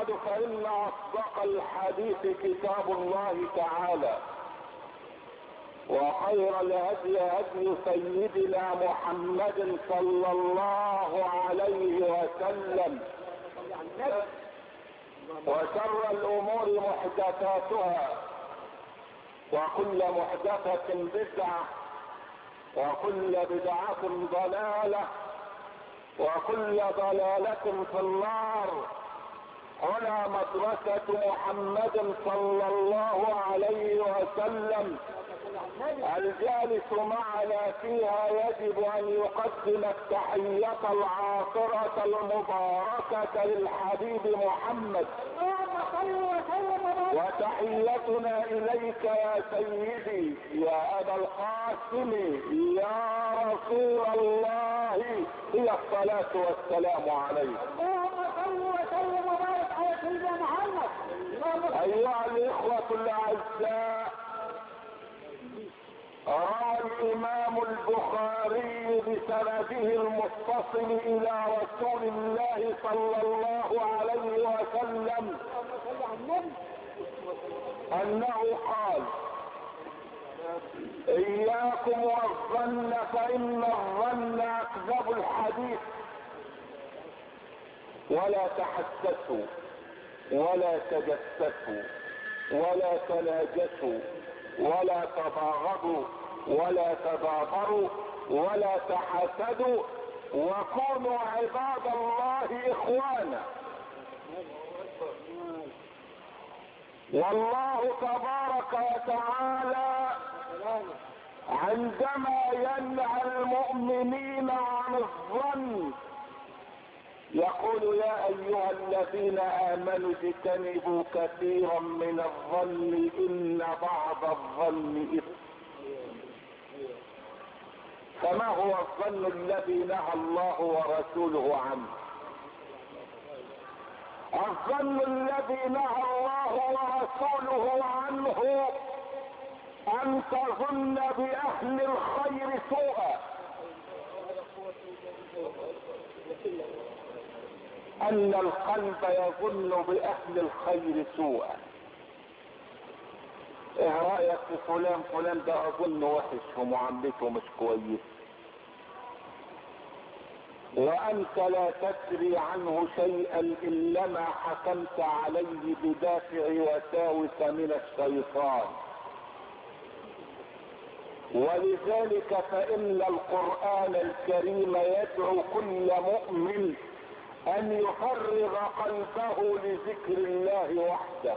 بعد فإن أصدق الحديث كتاب الله تعالى، وخير الهدي هدي سيدنا محمد صلى الله عليه وسلم، وشر الأمور محدثاتها، وكل محدثة بدعة، وكل بدعة ضلالة، وكل ضلالة في النار. هنا مدرسة محمد صلى الله عليه وسلم، الجالس معنا فيها يجب ان يقدم التحية العاطرة المباركة للحبيب محمد، وتحيتنا اليك يا سيدي يا ابا القاسم يا رسول الله هي الصلاة والسلام عليك. اللهم صل وسلم وبارك على سيدنا محمد. ايها الاخوة الاعزاء، روى الامام البخاري بسنده المتصل الى رسول الله صلى الله عليه وسلم انه قال: اياكم والظن فان الظن اكذب الحديث، ولا تحسسوا ولا تجسسوا ولا تناجسوا ولا تباغضوا ولا تدابروا ولا تحاسدوا، وكونوا عباد الله اخوانا. والله تبارك وتعالى عندما ينهى المؤمنين عن الظن يقول: يا ايها الذين امنوا اجتنبوا كثيرا من الظن ان بعض الظن اثم. فما هو الظن الذي نهى الله ورسوله عنه؟ الظن الذي نهى الله ورسوله عنه ان تظن باهل الخير سوءا، ان القلب يظن باهل الخير سوءا. ايه رايك في فلان؟ فلان ده اظن وحش ومعاملته مش كويس، وانت لا تدري عنه شيئا انما حكمت عليه بدافع وساوس من الشيطان. ولذلك فان القرآن الكريم يدعو كل مؤمن ان يفرغ قلبه لذكر الله وحده.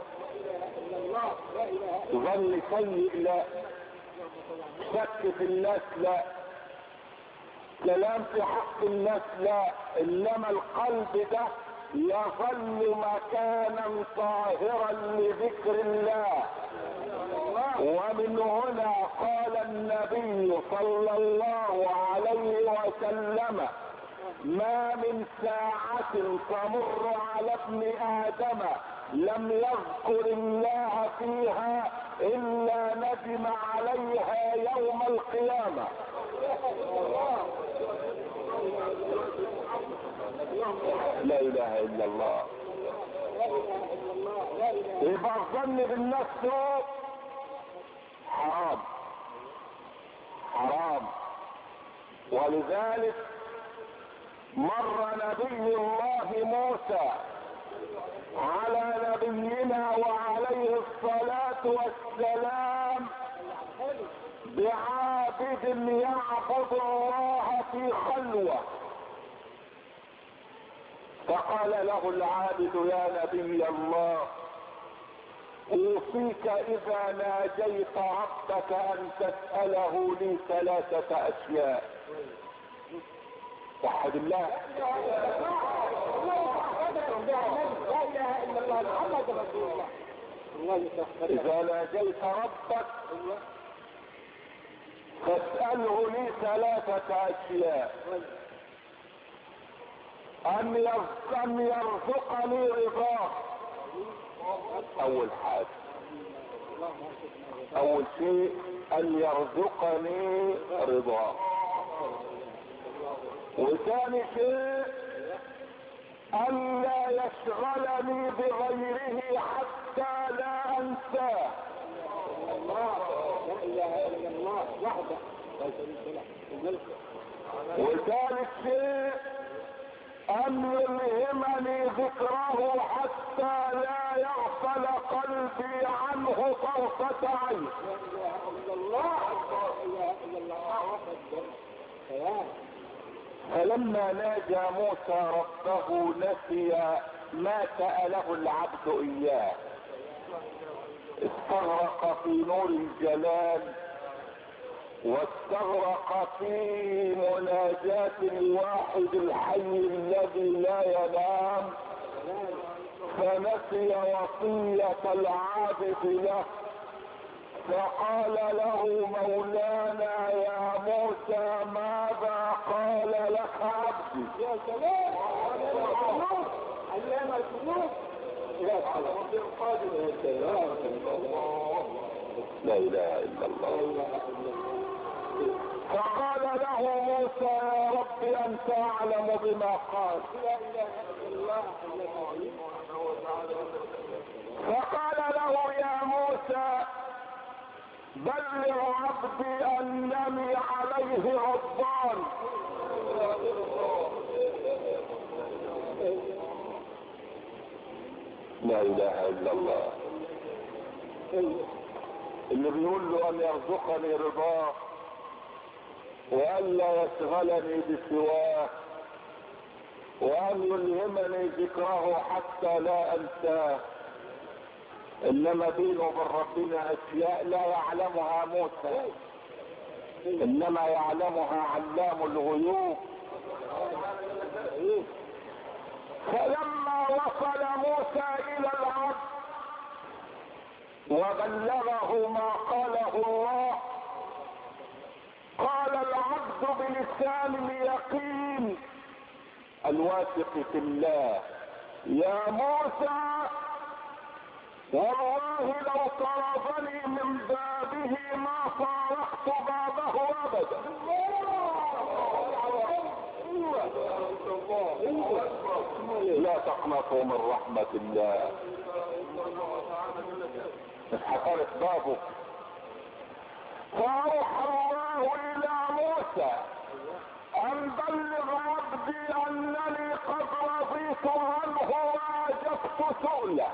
ظن سيء لا، شك في الناس لا، كلام في حق الناس لا، انما القلب ده يظل مكانا طاهرا لذكر الله. ومن هنا قال النبي صلى الله عليه وسلم: ما من ساعة تمر على ابن آدم لم يذكر الله فيها إلا ندم عليها يوم القيامة. لا إله إلا الله. يبقى الظن بالنفس حرام حرام. ولذلك مر نبي الله موسى على نبينا وعليه الصلاة والسلام بعابد يعبد الله في خلوة، فقال له العابد: يا نبي الله، اوصيك اذا ناجيت ربك ان تسأله لي 3 اشياء. وحد الله. لا اله الا الله محمد رسول الله. اذا ناجيت ربك فاسأله لي 3 اشياء: ان يرزقني رضاه. اول حاجة، اول شيء ان يرزقني رضاه. وثاني شيء ألا يشغلني بغيره حتى لا أنساه. الله لا اله الا الله وحده لا شريك له الملك. وثالث شيء أن يلهمني ذكره حتى لا يغفل قلبي عنه طرفة عين. لا اله الا الله لا اله الا الله وحده. فلما ناجى موسى ربه نسي ما سأله العبد إياه، استغرق في نور الجلال واستغرق في مناجاة الواحد الحي الذي لا ينام، فنسي وصية العابد له، فقال له مولانا يا موسى ماذا قال لك عبدي؟ يا سلام علام القلوب. لا اله الا الله. فقال له موسى يا رب انت اعلم بما قال. لا اله الا الله. فقال له يا موسى بلغ عبدي انني عليه غضبان. لا اله الا الله. اللي بيقول له ان يرزقني رضاه وان لا يشغلني بسواه وان يلهمني ذكره حتى لا انساه، انما بينه وبين ربنا اشياء لا يعلمها موسى، انما يعلمها علام الغيوب. فلما وصل موسى الى العبد وبلغه ما قاله الله، قال العبد بلسان اليقين الواثق في الله يا موسى والله لو طردني من بابه ما فارقت بابه ابدا. لا تقنطوا من رحمة الله. اتحفرت بابه. فأوحى الله إلى موسى أن بلغ عبدي أنني قد رضيت عنه وأجبت سؤله.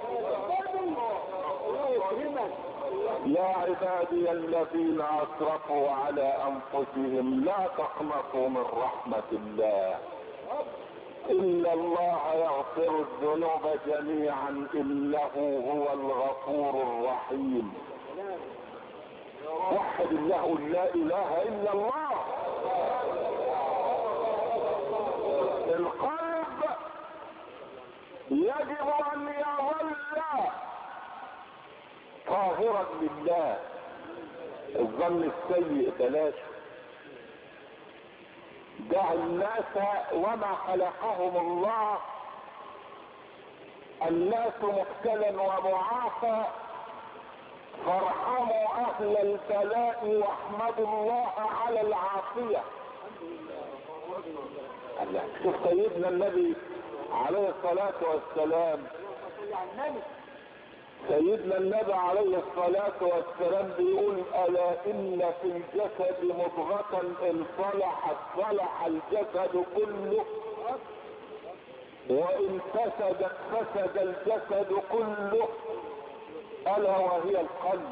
يا عبادي الذين أسرفوا على أنفسهم لا تقنطوا من رحمة الله إن الله يغفر الذنوب جميعا إنه هو الغفور الرحيم. وحد الله لا إله إلا الله. القلب يجب أن يظل طاهرا لله. الظن السيء بلاش. دع الناس وما خلقهم الله الناس مبتلى ومعافى، فارحموا اهل البلاء واحمدوا الله على العافية. شوف سيدنا النبي عليه الصلاة والسلام، سيدنا النبي عليه الصلاة والسلام بيقول ألا إن في الجسد مضغة إن صلحت صلح الجسد كله وإن فسدت فسد الجسد كله ألا وهي القلب.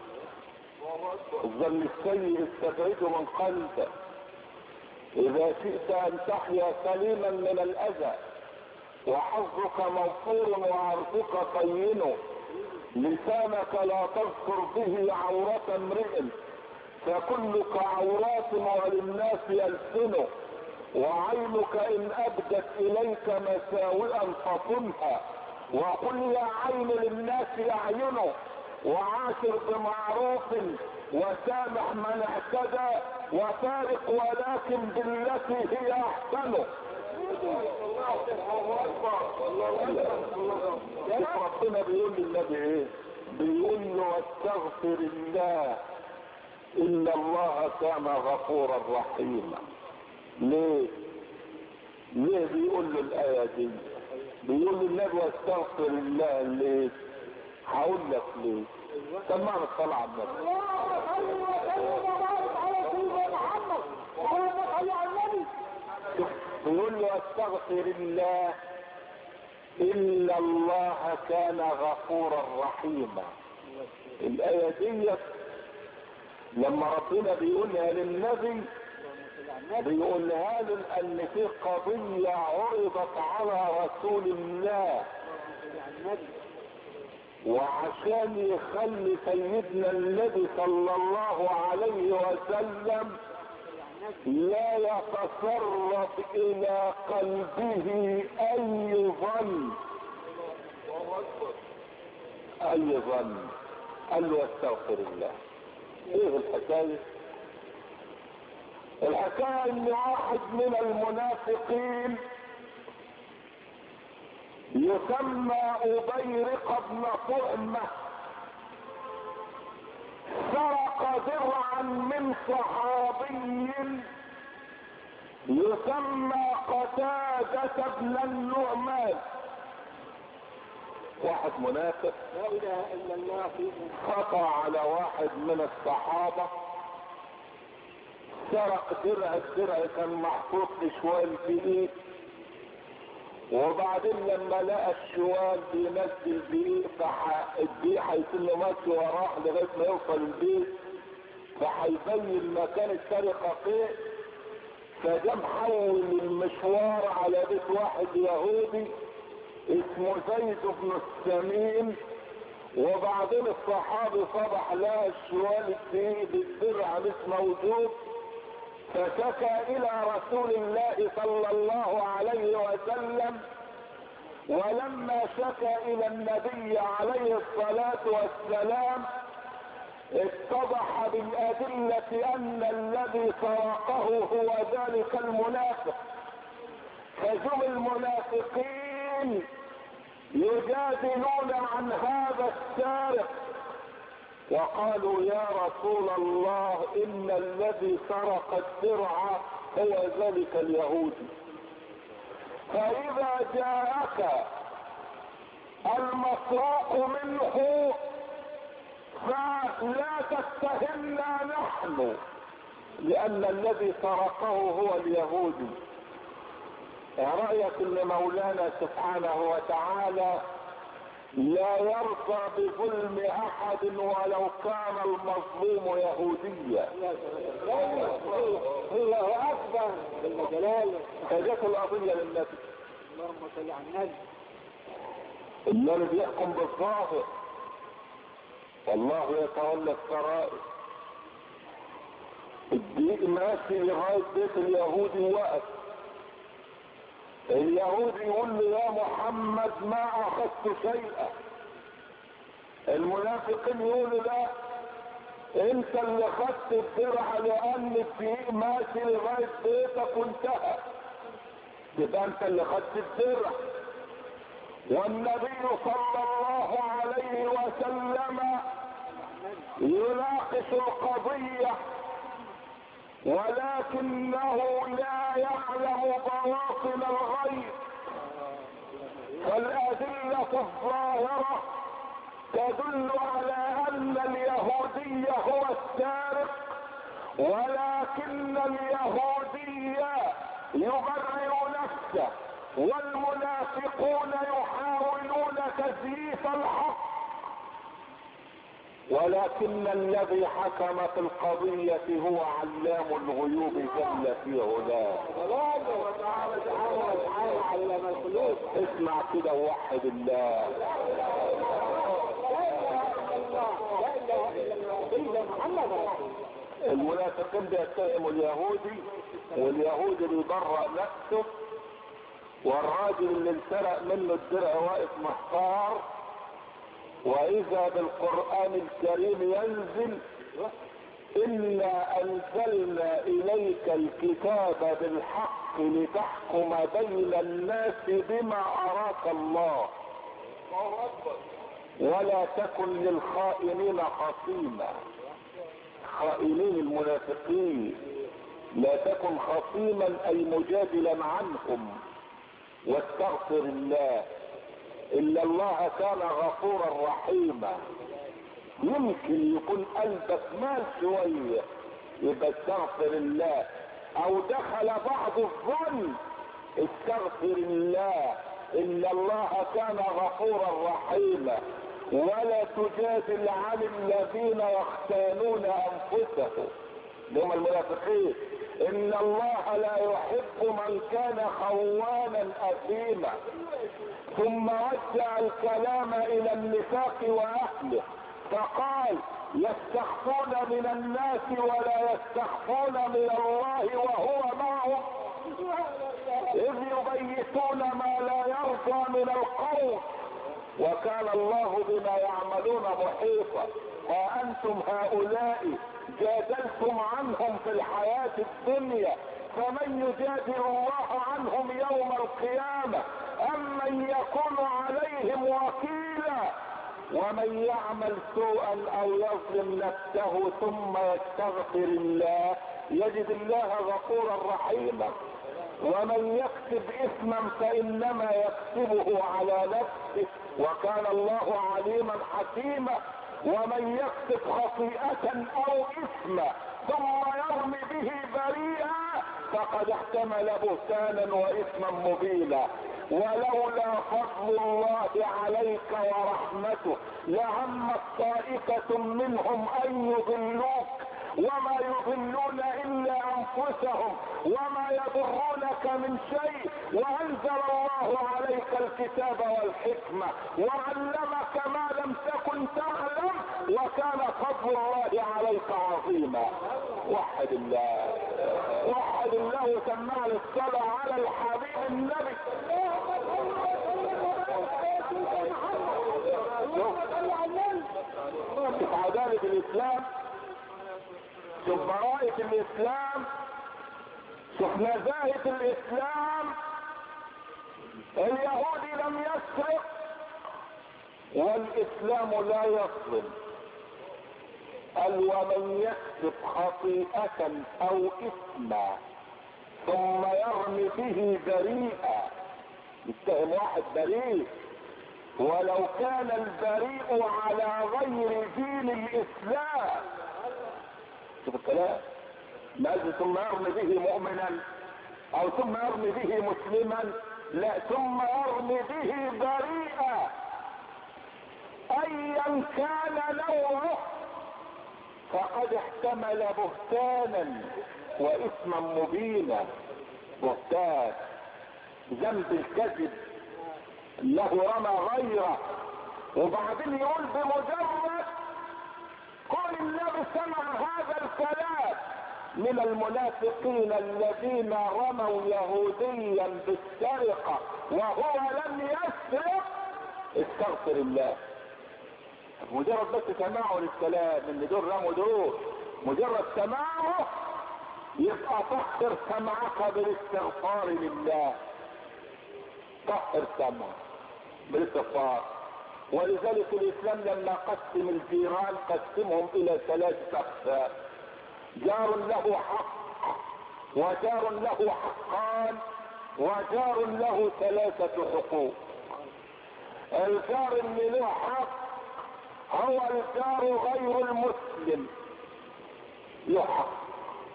الظن السيء استبعده من قلبك. إذا شئت أن تحيا سليما من الأذى وحظك موفور وعرضك طين، لسانك لا تذكر به عورة امرئ فكلك عورات وللناس ألسن، وعينك إن أبدت إليك مساوئا فصنها وقل يا عين للناس أعينه، وعاشر بمعروف وسامح من اعتدى وفارق ولكن بالتي هي أحسن. ربنا بيقول للنبي ايه؟ بيقول له واستغفر الله ان الله كان غفورا رحيما. ليه؟ ليه بيقول له الآية دي؟ بيقول للنبي واستغفر الله ليه؟ هقول لك ليه. سمعنا الصلاة على النبي. بيقول له واستغفر الله إن الله كان غفورا رحيما. الآية دي لما ربنا بيقولها للنبي بيقولها له لأن في قضية عرضت على رسول الله، وعشان يخلي سيدنا النبي صلى الله عليه وسلم لا يتسرب إلى قلبه أي ظن. قال له استغفر الله. ايه الحكاية؟ الحكاية ان واحد من المنافقين يسمى أبيرق بن طعمة سرق درعا من صحابي يسمى قتادة بن النعمان. واحد منافق لا اله الا الله خطأ على واحد من الصحابة، سرق الدرع كان محطوط في شوال فيه، وبعدين لما لقى الشوال بينزل بيه الدقيق هيكون ماشي وراه لغايه ما يوصل البيت، فهيبين مكان السرقه فين، فجا محول المشوار على بيت واحد يهودي اسمه زيد بن السمين. وبعدين الصحابي صبح لقى الشوال الدقيق بالدرع مش موجود، فشكى الى رسول الله صلى الله عليه وسلم. ولما شكى الى النبي عليه الصلاة والسلام اتضح بالادلة ان الذي سرقه هو ذلك المنافق. فجم المنافقين يجادلون عن هذا السارق وقالوا يا رسول الله ان الذي سرق الدرع هو ذلك اليهودي، فاذا جاءك المسروق منه فلا تتهمنا نحن لان الذي سرقه هو اليهودي. رأيك ان مولانا سبحانه وتعالى لا يرضى بظلم احد ولو كان المظلوم يهوديا. الله اكبر بالجلال. فجت القضية للنبي. اللهم صل على النبي. النبي بيحكم بالظاهر والله يتولى السرائر. الدقيق ماشي لغاية بيت اليهودي وقف، اليهودي يقول له يا محمد ما اخذت شيئا، المنافقين يقولوا لا انت اللي خدت الدرع لان الدقيق ماشي لغايه بيتك وانتهى، يبقى انت اللي خدت الدرع. والنبي صلى الله عليه وسلم يناقش القضيه ولكنه لا يعلم بواطن الغيب، فالأدلة الظاهرة تدل على أن اليهودي هو السارق، ولكن اليهودي يبرئ نفسه والمنافقون يحاولون تزييف الحق. ولكن الذي حكم في القضية هو علام الغيوب جل في علاه. اسمع كده ووحد الله. المنافقين بيتهموا اليهودي واليهودي بيبرأ نفسه، والراجل اللي انسرق منه الدرع واقف محتار. واذا بالقرآن الكريم ينزل انا انزلنا اليك الكتاب بالحق لتحكم بين الناس بما اراك الله ولا تكن للخائنين خصيما. خائنين المنافقين لا تكن خصيما اي مجادلا عنهم، واستغفر الله. الا الله كان غفورا رحيما. يمكن يكون قلبك مال شوية يبقى استغفر الله، او دخل بعض الظن استغفر الله. ان الله كان غفورا رحيما. ولا تجادل عن الذين يختانون انفسهم، هم المنافقين. ان الله لا يحب من كان خوانا اثيما. ثم وجه الكلام الى النفاق واهله فقال يستخفون من الناس ولا يستخفون من الله وهو معهم اذ يبيتون ما لا يرجى من القول وكان الله بما يعملون محيطا. ها انتم هؤلاء جادلتم عنهم في الحياة الدنيا، فمن يجادل الله عنهم يوم القيامة ام من يكون عليهم وكيلا؟ ومن يعمل سوءا او يظلم نفسه ثم يستغفر الله يجد الله غفورا رحيما. ومن يكسب اثما فانما يكسبه على نفسه وكان الله عليما حكيما. ومن يكسب خطيئة او اثما ثم يرمي به بريئا فقد احتمل بهتانا واثما مبينا. ولولا فضل الله عليك ورحمته لهمت طائفة منهم ان يضلوك وما يضلون الا انفسهم وما يضرونك من شيء. وانزل الله عليك الكتاب والحكمة وعلمك ما لم تكن تعلم وكان فضل الله عليك عظيما. وحد الله وحد الله وسمع الصلاة على الحبيب النبي. شوف عدالة الاسلام، شوف براءة الاسلام، شوف نزاهة الاسلام. اليهودي لم يسرق والاسلام لا يظلم. قال ومن يكسب خطيئة او اثما ثم يرمي به بريئا، يتهم واحد بريء ولو كان البريء على غير دين الاسلام. شوف الكلام، ما ثم يرمي به مؤمنا او ثم يرمي به مسلما، لا ثم يرمي به بريئا ايا كان نوعه فقد احتمل بهتانا واثما مبينا. بهتان ذنب الكذب له رمى غيره، وبعدين يقول بمجرد قول النبي سمع هذا الكلام من المنافقين الذين رموا يهوديا بالسرقة وهو لم يسرق استغفر الله. مجرد بس سماعه للكلام ان دول رموا دول، مجرد سماعه يبقى طهر سمعك بالاستغفار لله. طهر سمعك بالاستغفار. ولذلك الاسلام لما قسم الجيران قسمهم الى 3 اقسام: جار له حق وجار له حقان وجار له 3 حقوق. الجار اللي له حق هو الجار غير المسلم، له حق،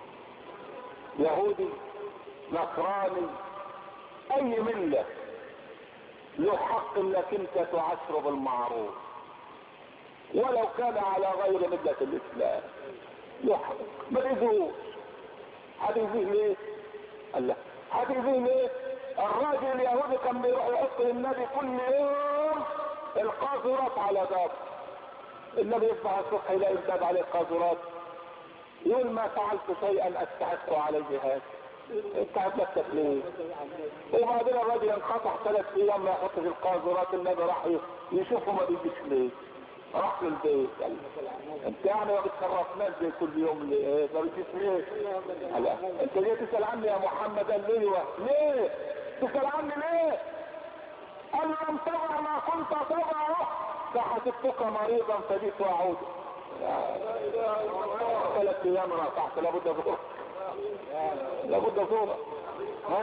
يهودي نصراني اي مله، له حق انك انت تعاشره بالمعروف ولو كان على غير مله الاسلام. له حق ما تأذوش. هتأذيه ليه؟ قال لا هتأذيه ليه؟ الراجل اليهودي كان بيروح يحط للنبي كل يوم القاذورات على بابه. النبي يصبح الصبح يلاقي الباب عليه قاذورات، يقول ما فعلت شيئا استحق عليه هذا، استحق نفسك ليه؟ وبعدين الراجل انقطع 3 ايام ما يحط في القاذورات. النبي راح يشوفه ما بيجيش ليه؟ راح للبيت قال انت يعني ما بتشرفناش زي كل يوم ليه؟ ما بتجيش ليه؟ لا انت ليه تسال عني يا محمد؟ قال ليه تسال عني ليه؟ قال لم تضع ما كنت تضعه فحسبتك مريضا فجئت واعود. 3 ايام رفعت لابد بكره لابد صورة. ها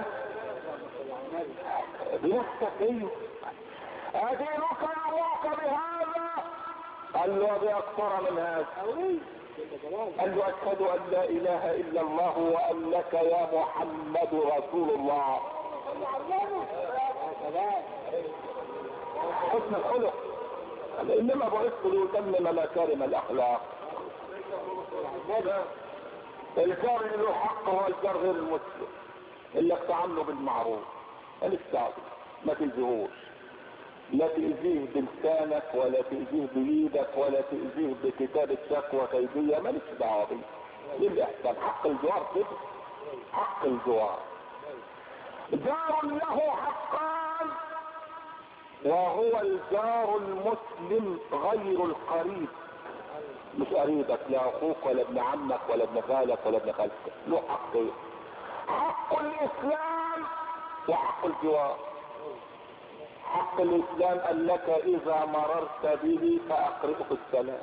بنفسك ايوه. ادينك يرضاك بهذا؟ قال له باكثر من هذا. قال له اشهد ان لا اله الا الله وانك يا محمد رسول الله. حسن الخلق. انما بعثت لاتمم مكارم الاخلاق. الجار اللي له حق هو الجار غير المسلم، انك تعامله بالمعروف. الاستعد ما تنزهوش، لا تأذيه بلسانك ولا تأذيه بإيدك ولا تأذيه بكتابة شكوى كيدية، مالكش دعوة بيه. للإحسان حق الجوار كده، حق الجوار. جار له حقان، وهو الجار المسلم غير القريب. مش قريبك، لا اخوك ولا ابن عمك ولا ابن خالك ولا ابن خالتك، له حقين: حق الاسلام وحق الجوار. حق الاسلام انك اذا مررت به فاقرئه السلام.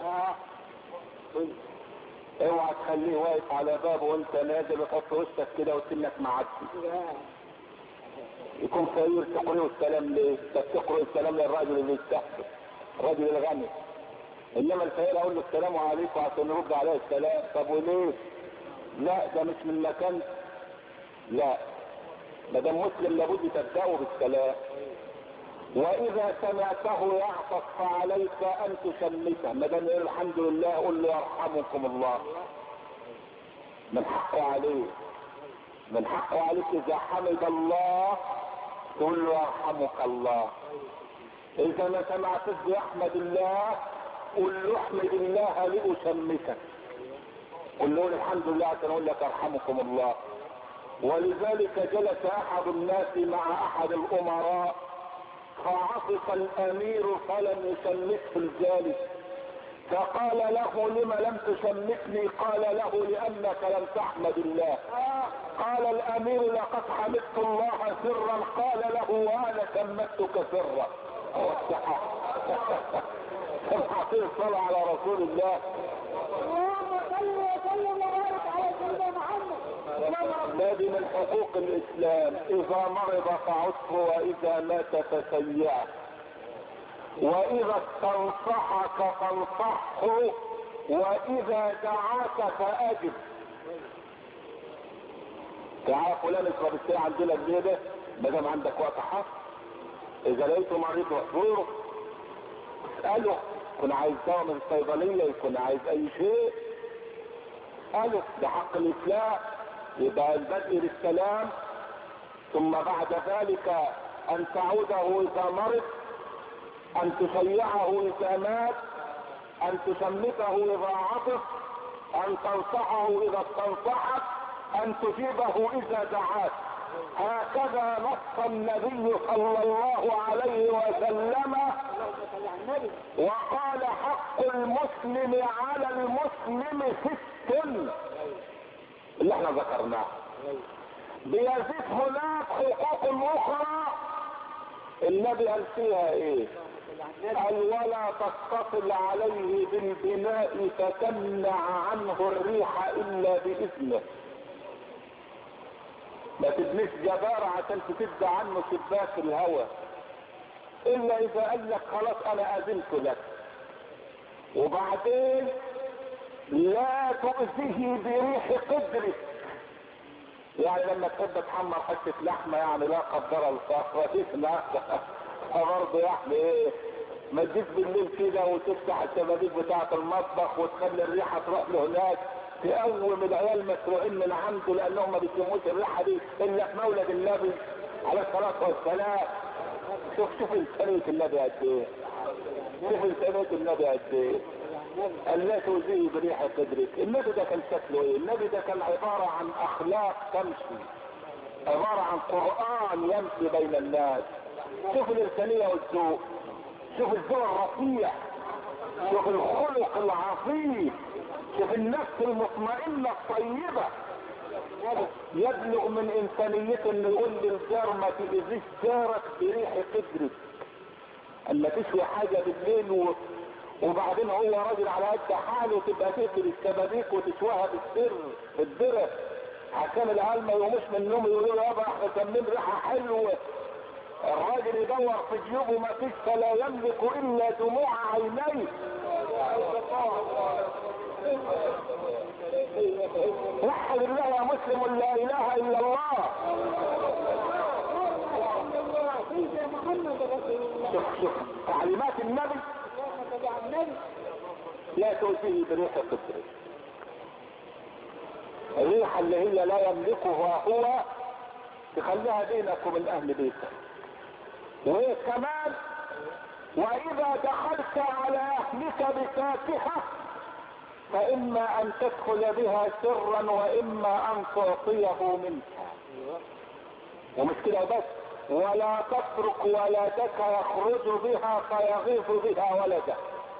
اوعى تخليه واقف على بابه وانت نازل وتحط وشك كده وسنك معدي. يكون فقير تقرئه السلام ليه؟ تقرئ السلام للراجل اللي يستحسن، الراجل الغني. انما الفقير اقول له السلام عليكم عشان يرد عليه السلام. طب وليه؟ لا ده مش من مكان. لا ما دام مسلم لابد تبدأه بالسلام. واذا سمعته يعطس فعليك ان تشمته. ما دام الحمد لله قل له يرحمكم الله. من حقه عليه، من حقه عليك اذا حمد الله تقول له يرحمك الله. اذا ما سمعتش يحمد الله قل له احمد الله لأشمتك. قل له الحمد لله عشان اقول لك يرحمكم الله. ولذلك جلس احد الناس مع احد الامراء فعطس الامير فلم يشمته الجالس، فقال له لم لم تشمتني؟ قال له لانك لم تحمد الله. قال الامير لقد حمدت الله سرا. قال له وانا شمتك سرا. الحقيقة الصلاة على رسول الله. اللهم صل وسلم وبارك على سيدنا محمد. هذه من حقوق الاسلام: اذا مرض فعده واذا مات فسيئه، واذا استنصحك فانصحه، واذا دعاك فاجب. تعال فلان اشرب الشاي عندنا الليله ما دام عندك وقت حق. اذا لقيته مريض واحضره اساله، يكون عايز دواء من الصيدليه، يكون عايز اي شيء اساله. ده حق الاسلام. يبقى البدء بالسلام، ثم بعد ذلك ان تعوده اذا مرض، ان تشيعه اذا مات، ان تشمته اذا عطس، ان تنصحه اذا استنصحك، ان تجيبه اذا دعاك. هكذا نص النبي صلى الله عليه وسلم وقال: حق المسلم على المسلم 6 اللي احنا ذكرناه. بيزيد هناك حقوق اخرى النبي قال فيها ايه؟ قال: ولا تتصل عليه بالبناء فتمنع عنه الريح الا باذنه. ما تبنيش جبارة عشان تسد عنه شباك الهواء الا اذا قال لك خلاص انا اذنت لك. وبعدين لا تؤذيه بريح قدرك. يعني لما تحب تحمر حته لحمه يعني لا قدر الصخره تسمع فبرضه يعني ايه، ما تجيش بالليل كده وتفتح الشبابيك بتاعه المطبخ وتخلي الريحه تروح لهناك تقوم العيال مسروقين من عنده لانهم ما بيشموش الريحه دي الا في مولد النبي عليه الصلاه والسلام. شوف انسانيه النبي قد ايه، شوف انسانيه النبي قد ايه. لا تؤذيه بريح قدرك. النبي ده كان شكله ايه؟ النبي ده كان عباره عن اخلاق تمشي، عباره عن قران يمشي بين الناس. شوف الانسانيه والذوق، شوف الذوق الرفيع، شوف الخلق العظيم، شوف النفس المطمئنه الطيبه. يبلغ من انسانيته انه يقول للجار ما تؤذيش جارك بريح قدرك. اما تشوي حاجه بالليل وبعدين هو راجل على قد حاله تبقى تقفل الشبابيك وتشويها بالسر بالدرة عشان العيال ما يقوموش من النوم يقولوا له يابا احنا شامين ريحه حلوه. الراجل يدور في جيوبه ما فيش، فلا يملك الا دموع عينيه. وحد الله يا مسلم، لا اله الا الله. شوف تعليمات النبي لا تؤتيه بريح قدره. الريحه اللي هي لا يملكها هو تخليها بينك وبين اهل بيتك. وكمان واذا دخلت على اهلك بفاكهه فاما ان تدخل بها سرا واما ان تعطيه منها. ومش كده بس، ولا تترك ولدك يخرج بها فيغيظ بها ولده.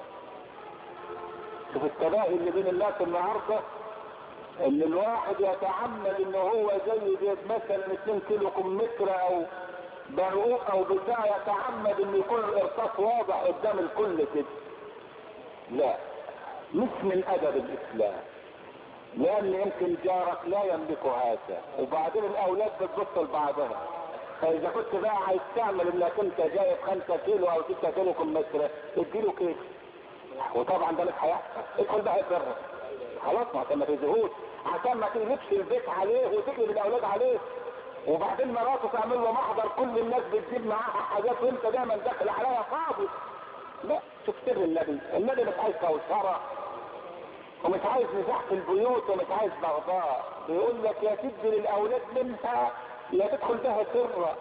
شوف التباهي اللي بين الناس النهارده، ان الواحد يتعمد ان هو زي مثلا 2 كيلو كمثرى او برقوق او بتاع، يتعمد ان يكون الارصاص واضح قدام الكل كده. لا، مش من ادب الاسلام، لان يمكن جارك لا يملك هذا. وبعدين الاولاد بتبص لبعضها، فاذا كنت بقى عايز تعمل انك انت جايب 5 كيلو او 6 كيلو كمثرى اديله كيس، وطبعا ده مش هيحصل. ادخل بقى يفرق خلاص، ما تزهوش عشان ما تقلبش البيت عليه وتقلب الاولاد عليه. وبعدين مراته تعمل له محضر كل الناس بتجيب معاها حاجات وانت دايما داخل عليها فاضي. لا، شوف سر النبي مش عايز كوثره ومش عايز نزاع في البيوت ومش عايز بغضاء. بيقول لك يا تدي للاولاد منها يا تدخل بها سرا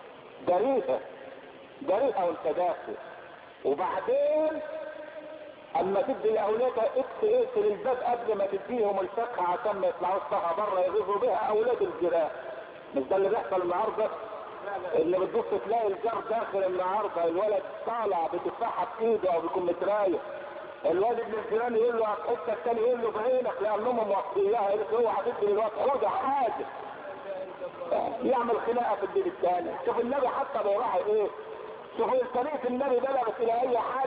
بريئه وانت داخل. وبعدين اما تدي لاولادها اقفل الباب قبل ما تديهم الفاكهه عشان ما يطلعوش بها بره يغيظوا بها اولاد الجيران. مش ده اللي بيحصل النهارده؟ اللي بتبص تلاقي الجار داخل النهارده الولد طالع بتفاحه في ايده او بكمثريه، الواد ابن الجيران يقول له حتى الثاني يقول له بعينك لانهم موصياها، يقول له اوعى تدي للواد خدها حاجه، يعمل خناقه في البيت الثاني. شوف النبي حتى بيراعي ايه، شوف طريقه النبي بلغت الى اي حد.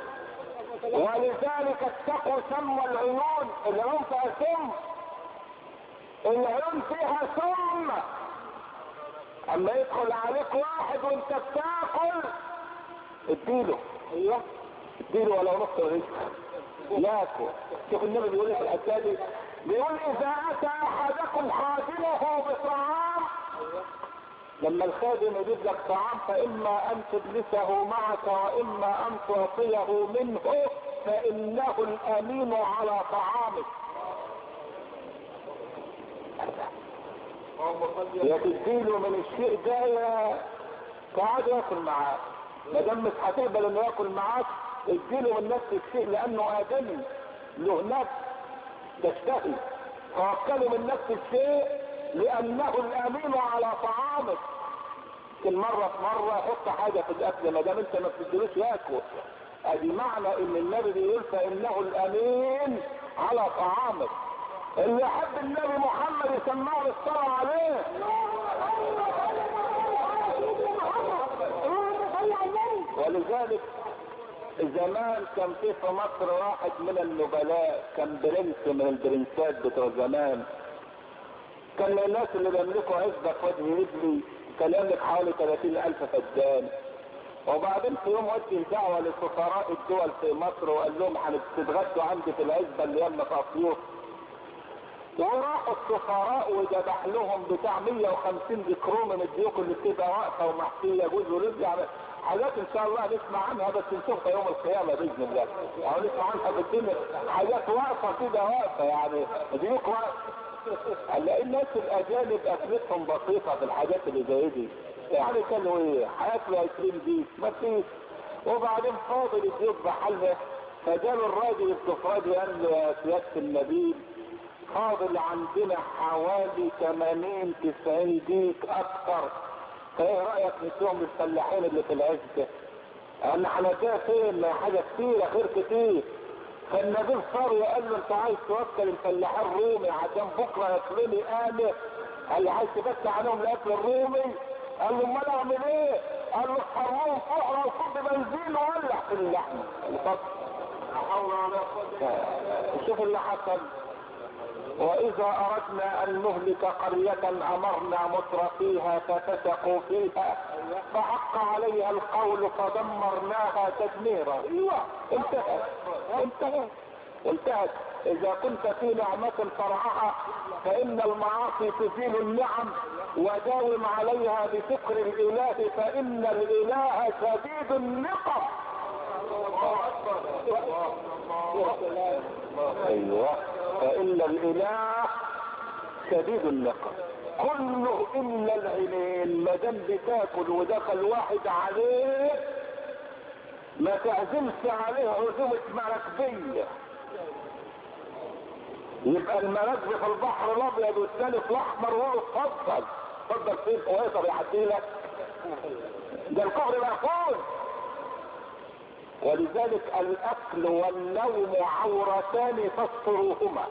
ولذلك اتقوا سم العيون، العيون فيها سم، العيون فيها سم. اما يدخل عليك واحد وانت بتاكل اديله، اديله ولو نص الرزق ياكل. شوف النبي بيقول لك الحكايه دي، بيقول اذا اتى احدكم خادمه بطعام، لما الخادم يجيب لك طعام فاما ان تجلسه معك واما ان تعطيه منه فانه الامين على طعامك. يا تديله من الشيء ده يا قاعد ياكل معاك، ما دام مش هتقبل انه ياكل معاك اديله من نفس الشيء لانه ادمي له نفس تشتهي، فوكله من نفس الشيء لانه الامين على طعامك. كل مرة في مرة يحط حاجة في الاكل ما دام انت ما بتديلوش ياكل. ادي معنى ان النبي بيقول فانه الامين على طعامك. اللي يحب النبي محمد يسمعه الصلاة عليه. ولذلك زمان كان في مصر واحد من النبلاء، كان برنس من البرنسات بتوع زمان، كان من الناس اللي بيملكوا عزبة في وجه رجلي، كان يملك حوالي 30,000 فدان. وبعدين في يوم وجه دعوة لسفراء الدول في مصر وقال لهم هتتغدوا عندي في العزبة اللي يم في اسيوط. وراحوا السفراء وذبح لهم بتاع 150 ذكروم من الديوك اللي بتبقى واقفه ومحشيه جوز ورجع، حاجات ان شاء الله نسمع عنها بس نشوفها يوم القيامه باذن الله، او نسمع عنها في الدنيا حاجات واقفه كده واقفه يعني ديوك واقفه. هنلاقي الناس الاجانب اكلتهم بسيطه في الحاجات اللي زي دي، يعني كانوا ايه هياكلوا 20 ديك ما فيش. وبعدين فاضل الديوك بحالها، فجاله الراجل السفراجي قال له يا سياده النبي فاضل عندنا حوالي 80-90 ديك اكثر، فايه رايك نديهم للفلاحين اللي في العزبه؟ قال احنا ده فين حاجه كتيره خير كتير. فالنبي صار وقال له انت عايز توكل الفلاحين الرومي عشان بكره ياكلوا لي انا؟ قال له عايز تبكي عليهم الاكل الرومي؟ قال له امال اعمل ايه؟ قال له حرمهم فقره وصب بنزين وولع في اللحمه. شوف اللي حصل، واذا اردنا ان نهلك قرية امرنا مترفيها ففسقوا فيها فحق عليها القول فدمرناها تدميرا. ايوه انتهت. اذا كنت في نعمة فرعها فان المعاصي تزيل النعم، وداوم عليها بذكر الاله فان الاله شديد النقم. ايوه فان الاله شديد النقم. كله الا العينين، ما دام بتاكل ودخل واحد عليه ما تعزمش عليه عزومة مراكبية. يبقى المراكب في البحر الابيض والثاني في الاحمر، وهو اتفضل فين هو يقدر يعدي لك؟ ده الكفر مقفول. ولذلك الاكل والنوم عورتان فاستروهما.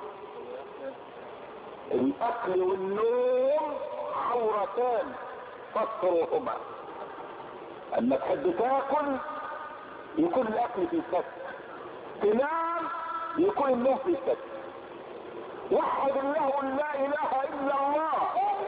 الاكل والنوم عورتان فاستروهما. اما تحب تاكل يكون الاكل في سك، تنام يكون النوم في سك. وحد الله لا اله الا الله.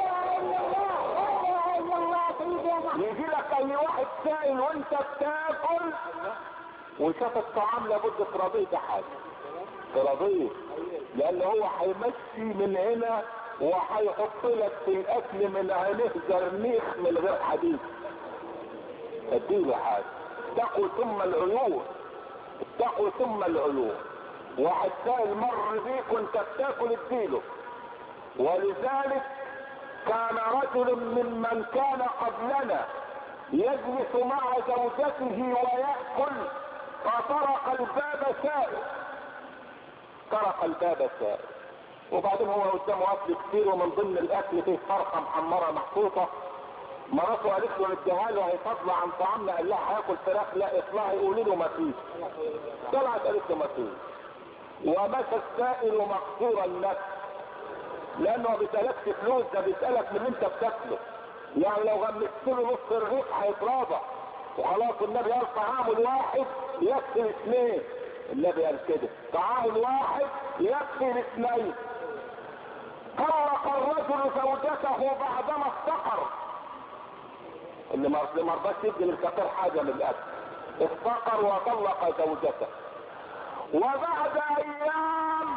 يجي لك اي واحد سائل وانت بتاكل وشاف الطعام لابد تراضيه بحاجه، تراضيه، لان هو هيمشي من هنا وهيحط لك في الاكل من عينيه زرنيخ من غير حديد. اديله حاجه. اتقوا ثم العيون، اتقوا ثم العيون. واحد سائل مر بيك وانت بتاكل اديله. ولذلك كان رجل ممن كان قبلنا يجلس مع زوجته ويأكل فطرق الباب سائل، طرق الباب سائل. وبعدين هو قدامه اكل كتير ومن ضمن الاكل فيه فرخه محمره محطوطه. مراته قالت له اديها له هيفضل عن طعامنا. قال لها هياكل فراخ. لا اطلعي قولي له ما فيش. طلعت قالت له ما فيش. ومشى السائل مقصور النفس، لانه ما بيسالكش فلوس، ده بيسالك من اللي انت بتاكله. يعني لو غمست له نص الرغيف هيتراضى. وخلاص النبي قال طعام الواحد يكفي الاثنين. النبي قال كده طعام الواحد يكفي الاثنين. طلق الرجل زوجته بعدما افتقر. اللي ما رضاش يدي للفقير حاجه من الاكل افتقر وطلق زوجته. وبعد ايام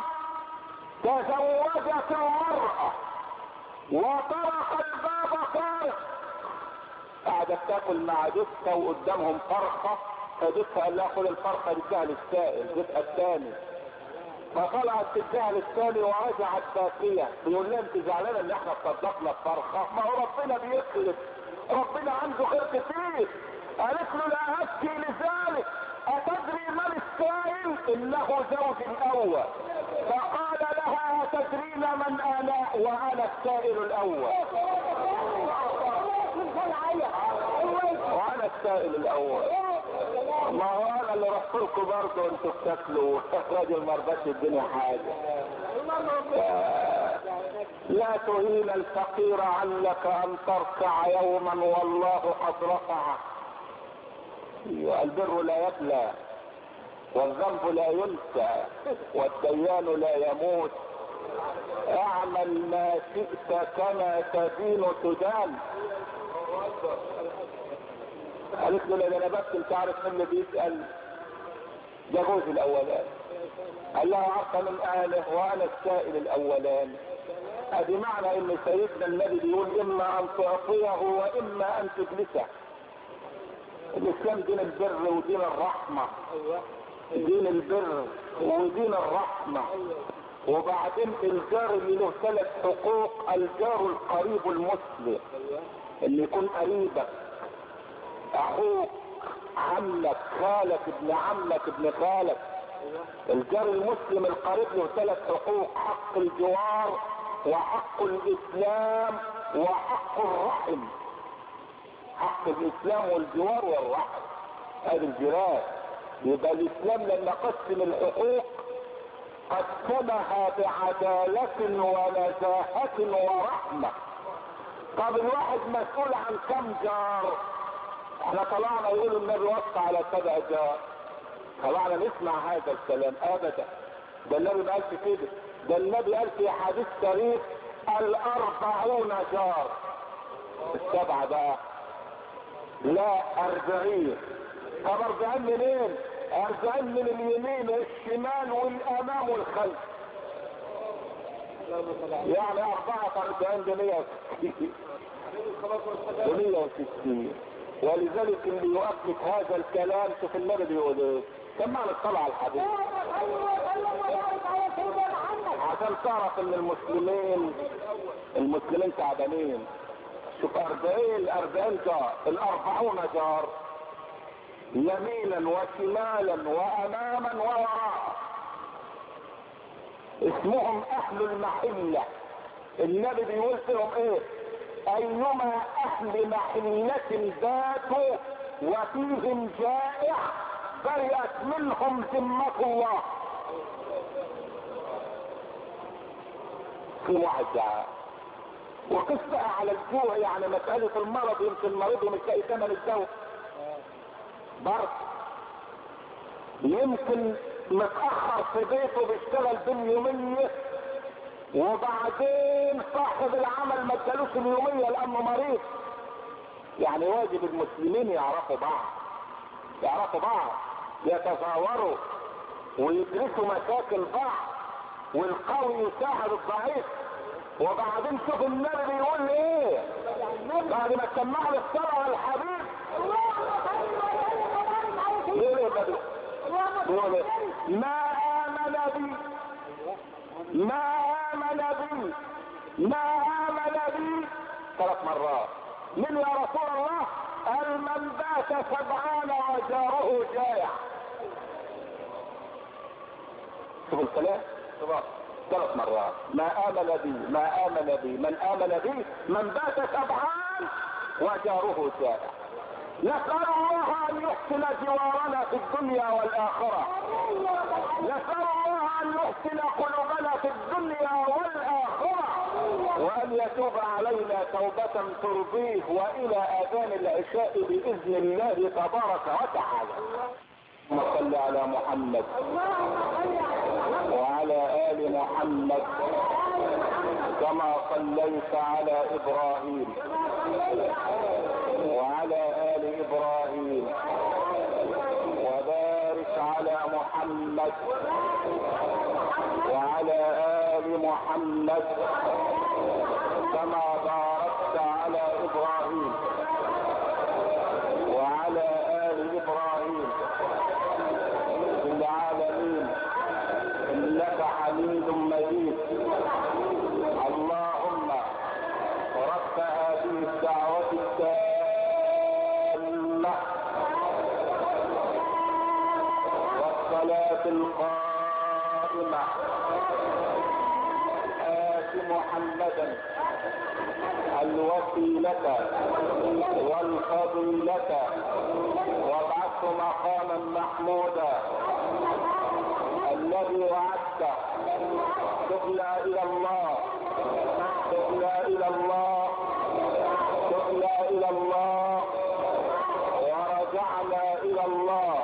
تزوجت المرأة وطرق الباب طارق. قعدت تاكل مع جثة وقدامهم فرخة، فجثة قال لها خد الفرخة اديها للسائل، جثة الثاني. فطلعت تديها للثاني ورجعت باكية. بيقول لها انت زعلانة ان احنا صدقنا الفرخة؟ ما هو ربنا بيخلف، ربنا عنده خير كتير. قالت له لا ابكي لذلك، اتدري من السائل؟ انه زوجي الاول. فقال لها اتدرين من انا؟ وانا السائل الاول. وانا السائل الاول. ما هو انا اللي رحت لكم برضه انتوا بتاكلوا راجل ما رضاش الدنيا حاجه. لا تهين الفقير عنك ان تركع يوما والله قد رفعه. البر لا يبلى والذنب لا ينسى والديان لا يموت. اعمل ما شئت كما تدين تدان. قالت له لا انا بس انت عارف مين اللي بيسال؟ ده جوزي الاولاني. قال لها عارفه من اهله وانا السائل الاولاني. ادي معنى ان سيدنا النبي بيقول اما ان تعطيه واما ان تجلسه. الاسلام دين البر ودين الرحمه، دين البر ودين الرحمه. وبعدين الجار اللي له 3 حقوق: الجار القريب المسلم اللي يكون قريبك، اخوك، عمك، خالك، ابن عمك، ابن خالك. الجار المسلم القريب له 3 حقوق: حق الجوار وحق الاسلام وحق الرحم. حق الاسلام والجوار والرحم، هذه الجيران. يبقى الاسلام لما قسم الحقوق قسمها بعدالة ونزاهة ورحمة. طب الواحد مسؤول عن كم جار؟ احنا طلعنا يقولوا النبي وصى على 7 جار. طلعنا نسمع هذا الكلام؟ ابدا. ده النبي ما قالش كده، ده النبي قال في حديث شريف 40 جار. السبعة بقى لا 40. طب 40 منين؟ 40 من اليمين والشمال والامام والخلف، يعني 44 ب 160. ولذلك اللي يؤكد هذا الكلام شوف النبي بيقول ايه. سمعنا الصلاة على الحديث عشان تعرف ان المسلمين تعبانين. شوف 40 جار، 40 جار يمينا وشمالا واماما ووراء، اسمهم اهل المحلة. النبي بيقول فيهم ايه؟ ايما اهل محلة ذاتوا وفيهم جائع برئت منهم ذمة الله. في واحد جاء وقصة على الجوع، يعني مسألة المرض، يمكن مريضه مش لاقي ثمن الدواء برضه، يمكن متأخر في بيته بيشتغل باليومية، وبعدين صاحب العمل ما ادالوش اليومية لأنه مريض. يعني واجب المسلمين يعرفوا بعض، يتزاوروا ويدرسوا مشاكل بعض، والقوي يساعد الضعيف. وبعدين شوف النبي بيقول ايه بعد ما سمعنا الصلاة والحديث. ما آمن بي 3 مرات. من يا رسول الله؟ قال من بات 70 وجاره جائع. شوف الكلام 3 مرات. ما آمن بي من آمن بي من بات 70 وجاره جائع. نسأل الله أن يحسن جوارنا في الدنيا والآخرة. نسأل الله أن يحسن قلوبنا في الدنيا والآخرة، وأن يتوب علينا توبة ترضيه، وإلى آذان العشاء بإذن الله تبارك وتعالى. اللهم صل على محمد وعلى آل محمد كما صليت على إبراهيم وعلى آل إبراهيم، وبارك على محمد وعلى آل محمد كما باركت على إبراهيم وعلى آل إبراهيم في العالمين إنك حميد مجيد. اللهم رب هذه الدعوة التامة والصلاة القائمة آت محمدا الوسيلة والفضيلة وابعثه مقاما محمودا الذي وعدته. تبنا إلى الله، تبنا إلى الله، تبنا إلى الله، ورجعنا إلى الله،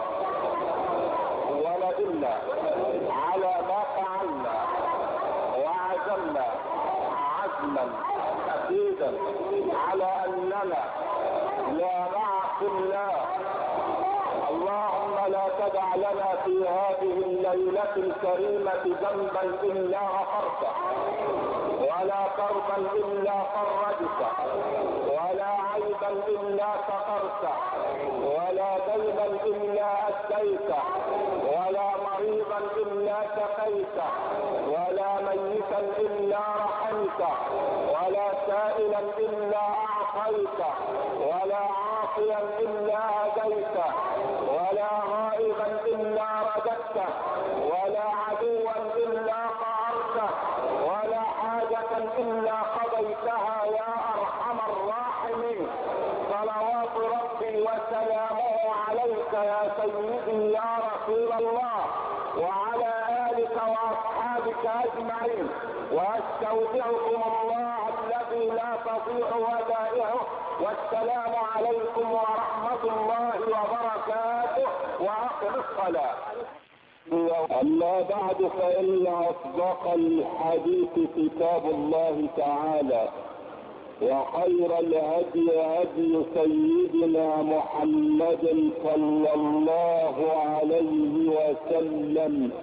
وندمنا على ما فعلنا، وعزمنا عزما أكيدا على أننا لا نعصي الله. اللهم لا تدع لنا في هذه الليلة الكريمة ذنبا إلا غفرته، ولا كربا إلا فرجته، ولا عيبا إلا سترته، ولا دينا إلا أديته، ولا مريضا إلا شفيته، ولا ميتا إلا رحمته، ولا سائلا إلا أعطيته، ولا عاصيا إلا هديته، ولا غائبا إلا رددته، ولا عدوا إلا قهرته، ولا حاجة إلا قضيتها يا أرحم الراحمين. صلوات ربي وسلامه عليك يا سيدي يا رسول الله، وعلى آلك وأصحابك أجمعين. وأستودعكم الله الذي لا تضيع ودائعه، والسلام عليكم ورحمة الله وبركاته، وأقم الصلاة. أما بعد، فإن أصدق الحديث كتاب الله تعالى، وخير الهدي هدي سيدنا محمد صلى الله عليه وسلم،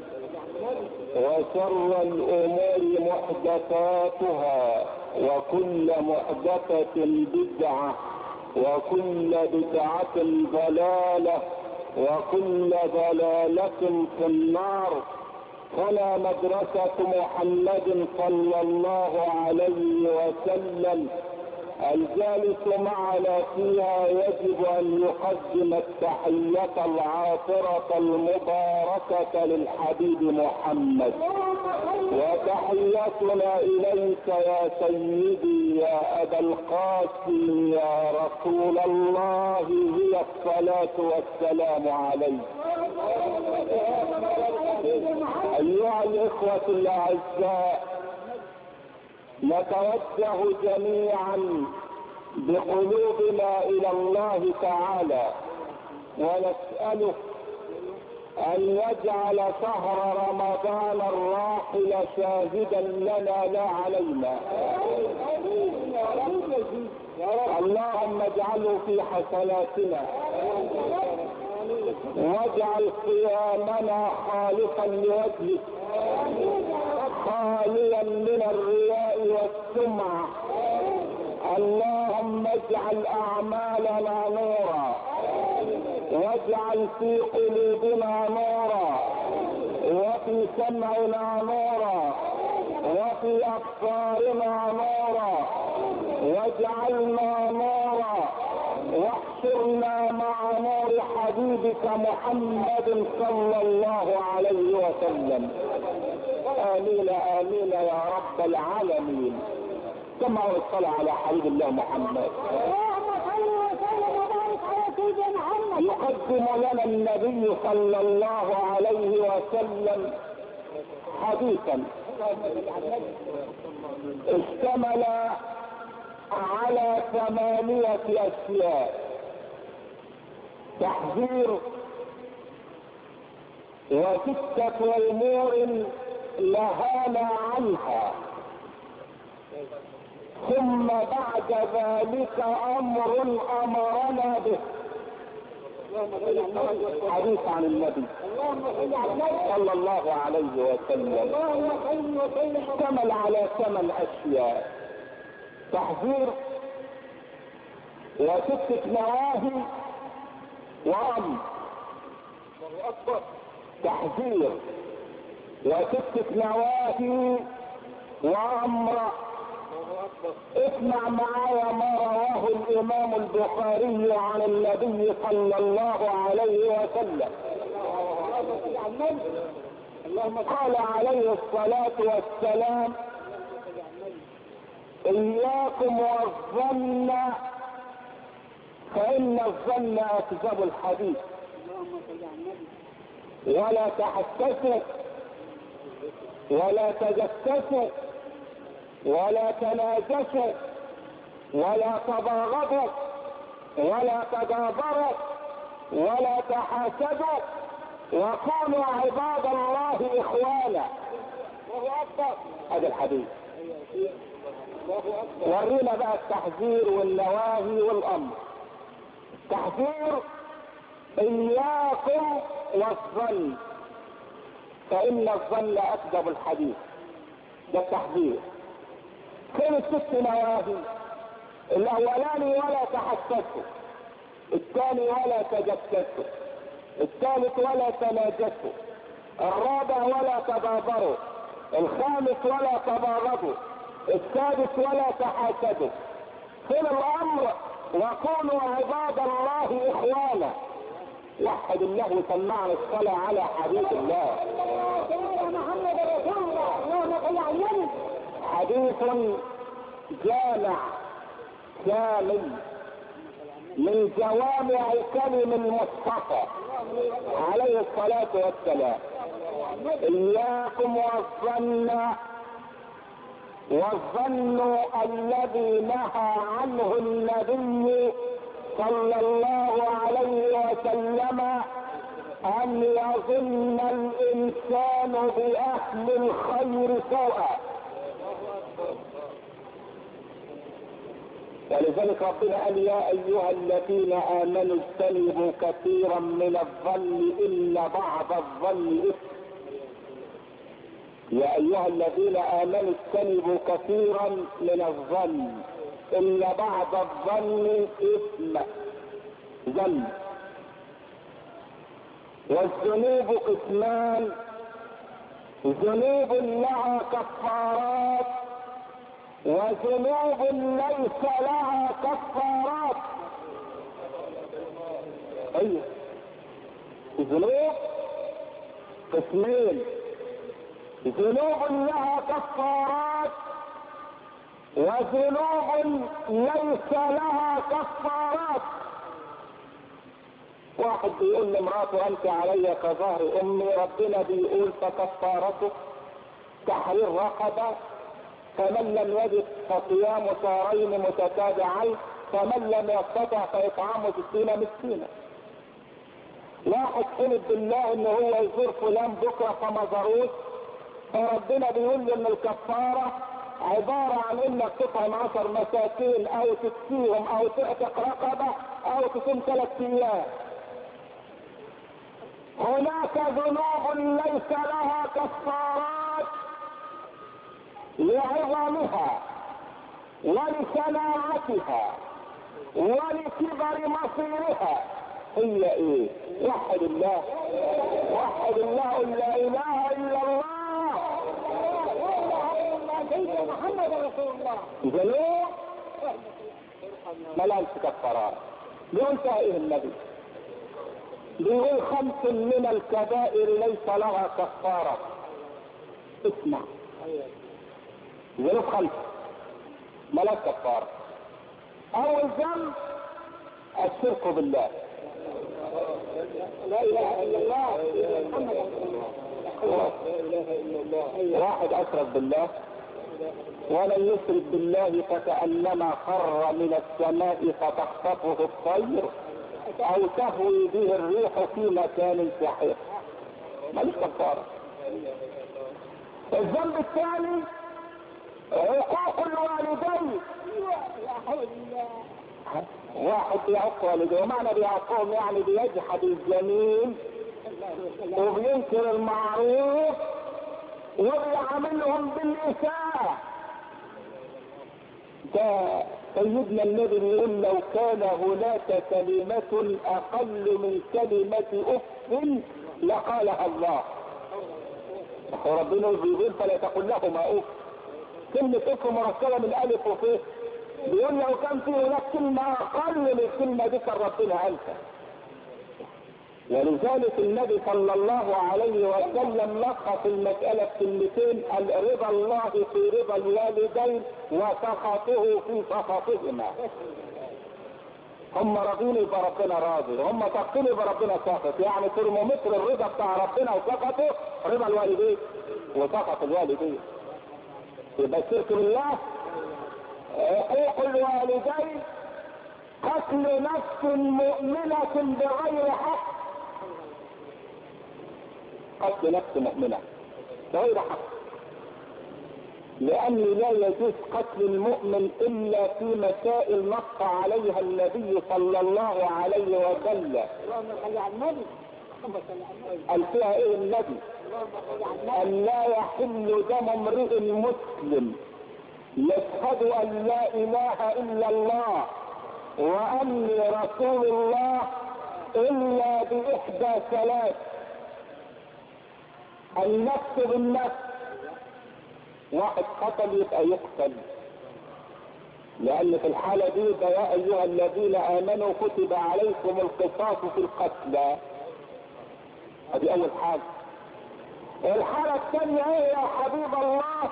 وشر الأمور محدثاتها، وكل محدثة بدعة، وكل بدعة ضلالة، وكل ضلالة في النار. فلا مدرسة محمد صلى الله عليه وسلم الجالس معنا فيها يجب أن يقدم التحية العاطرة المباركة للحبيب محمد، وتحيتنا إليك يا سيدي يا أبا القاسم يا رسول الله هي الصلاة والسلام عليك. أيها الإخوة الأعزاء، نتوجه جميعا بقلوبنا إلى الله تعالى، ونسأله أن يجعل شهر رمضان الراحل شاهدا لنا لا علينا. اللهم اجعله في حسناتنا، واجعل صيامنا خالصا لوجهك، خاليا من الرياء والسمعة. اللهم اجعل اعمالنا نورا، واجعل في قلوبنا نورا، وفي سمعنا نورا، وفي ابصارنا نورا، واجعلنا نورا، واحشرنا مع نور حبيبك محمد صلى الله عليه وسلم. آمين آمين يا رب العالمين. كما الصلاة على حبيب الله محمد. يقدم لنا النبي صلى الله عليه وسلم حديثا اشتمل على 8 أشياء: تحذير، و6 أمور نهانا عنها، ثم بعد ذلك أمر أمرنا به. حديث عن النبي صلى الله عليه وسلم اشتمل على 8 أشياء: تحذير، و6 نواهي، وأمر. تحذير، و6 نواهي، وأمر. اسمع معايا ما رواه الإمام البخاري عن النبي صلى الله عليه وسلم. قال عليه الصلاة والسلام: إياكم والظن، فإن الظن أكذب الحديث. ولا تحسسوا، ولا تجسسوا، ولا تناجشوا، ولا تباغضوا، ولا تدابروا، ولا تحاسدوا، وكونوا عباد الله إخوانا. هذا الحديث. ورينا بقى التحذير والنواهي والأمر. تحذير: إياكم والظن، فإن الظن أكذب الحديث. ده التحذير. كل 6 نواهي: الأولاني ولا تحسسوا، الثاني ولا تجسسوا، الثالث ولا تناجسوا، الرابع ولا تبابروا، الخامس ولا تباغضوا، السادس ولا تحاسدوا. فين الأمر؟ وكونوا عباد الله إخوانا. وحد الله وسمعنا الصلاة على حبيب الله. حديث جامع كامل من جوامع كلم المصطفى عليه الصلاة والسلام. إياكم والظن، والظن الذي نهى عنه النبي صلى الله عليه وسلم أن يظن بأهل الخير سوءا. ولذلك ربنا قال يا ايها الذين امنوا اجتنبوا كثيرا من الظن ان بعض الظن اثم. يا ايها الذين امنوا اجتنبوا كثيرا من الظن ان بعض الظن اثم. ظن. والذنوب قسمان، ذنوب لها كفارات وذنوب ليس لها كفارات. ايوه الذنوب قسمين، ذنوب لها كفارات وذنوب ليس لها كفارات. واحد بيقول لمراته انت علي كظهر امي، ربنا بيقول فكفارته تحرير رقبه، فمن لم يجد فصيام شهرين متتابعين، فمن لم يستطع فاطعام 60 مسكينا. واحد حلف بالله ان هو يزور فلان بكره فما زاروش، فربنا بيقول له ان الكفاره عباره عن انك تطعم 10 مساكين او تكسيهم او تعتق رقبه او تصوم 3 ايام. هناك ذنوب ليس لها كفارات لعظمها ولشناعتها ولكبر مصيرها. هي ايه؟ وحد الله، وحد الله، قل لا اله الا الله، سيدنا محمد رسول الله. ذنوب ملهاش كفارات. بيقول ايه النبي؟ بيقول 5 من الكبائر ليس لها كفاره. اسمع، ذنوب 5 ملهاش كفاره. اول ذنب الشرك بالله، لا اله الا الله محمد رسول الله. لا اله الا الله. واحد اشرك بالله، ولن يشرك بالله فكأنما خر من السماء فتخطفه الطير او تهوي به الريح في مكان سحيق. ماليش كفاره. الذنب الثاني عقوق الوالدين. واحد بيعق والديه، ومعنى بيعقهم يعني بيجحد الجميل وبينكر المعروف وبيعاملهم بالإساءة. ده سيدنا النبي بيقول لو كان هناك كلمة أقل من كلمة أف لقالها الله. وربنا بيقول فلا تقل لهما أف. كلمة أف مركبة من ألف وف. بيقول لو كان في هناك كلمة أقل من الكلمة دي كان ربنا أنت. ولذلك النبي صلى الله عليه وسلم لخص المسألة كلمتين: رضا الله في رضا الوالدين وسخطه في سخطهما. هم راضين فربنا راضي، هم سخطين فربنا ساخط. يعني ترمومتر الرضا بتاع ربنا وسخطه رضا الوالدين وسخط الوالدين. يبقى الشرك بالله، عقوق الوالدين، قتل نفس مؤمنة بغير حق. قتل نفس مؤمنة بغير حق، لأن لا يجوز قتل المؤمن إلا في مسائل نص عليها النبي صلى الله عليه وسلم. قال فيها ايه النبي؟ أن لا يحل دم امرئ مسلم يشهد أن لا إله إلا الله وأني رسول الله إلا بإحدى 3: النفس بالنفس. واحد قتل يبقى يقتل، لأن في الحالة دي يا أيها الذين آمنوا كتب عليكم القصاص في القتلى. هذه أول حاجة. الحالة الثانية ايه يا حبيب الله؟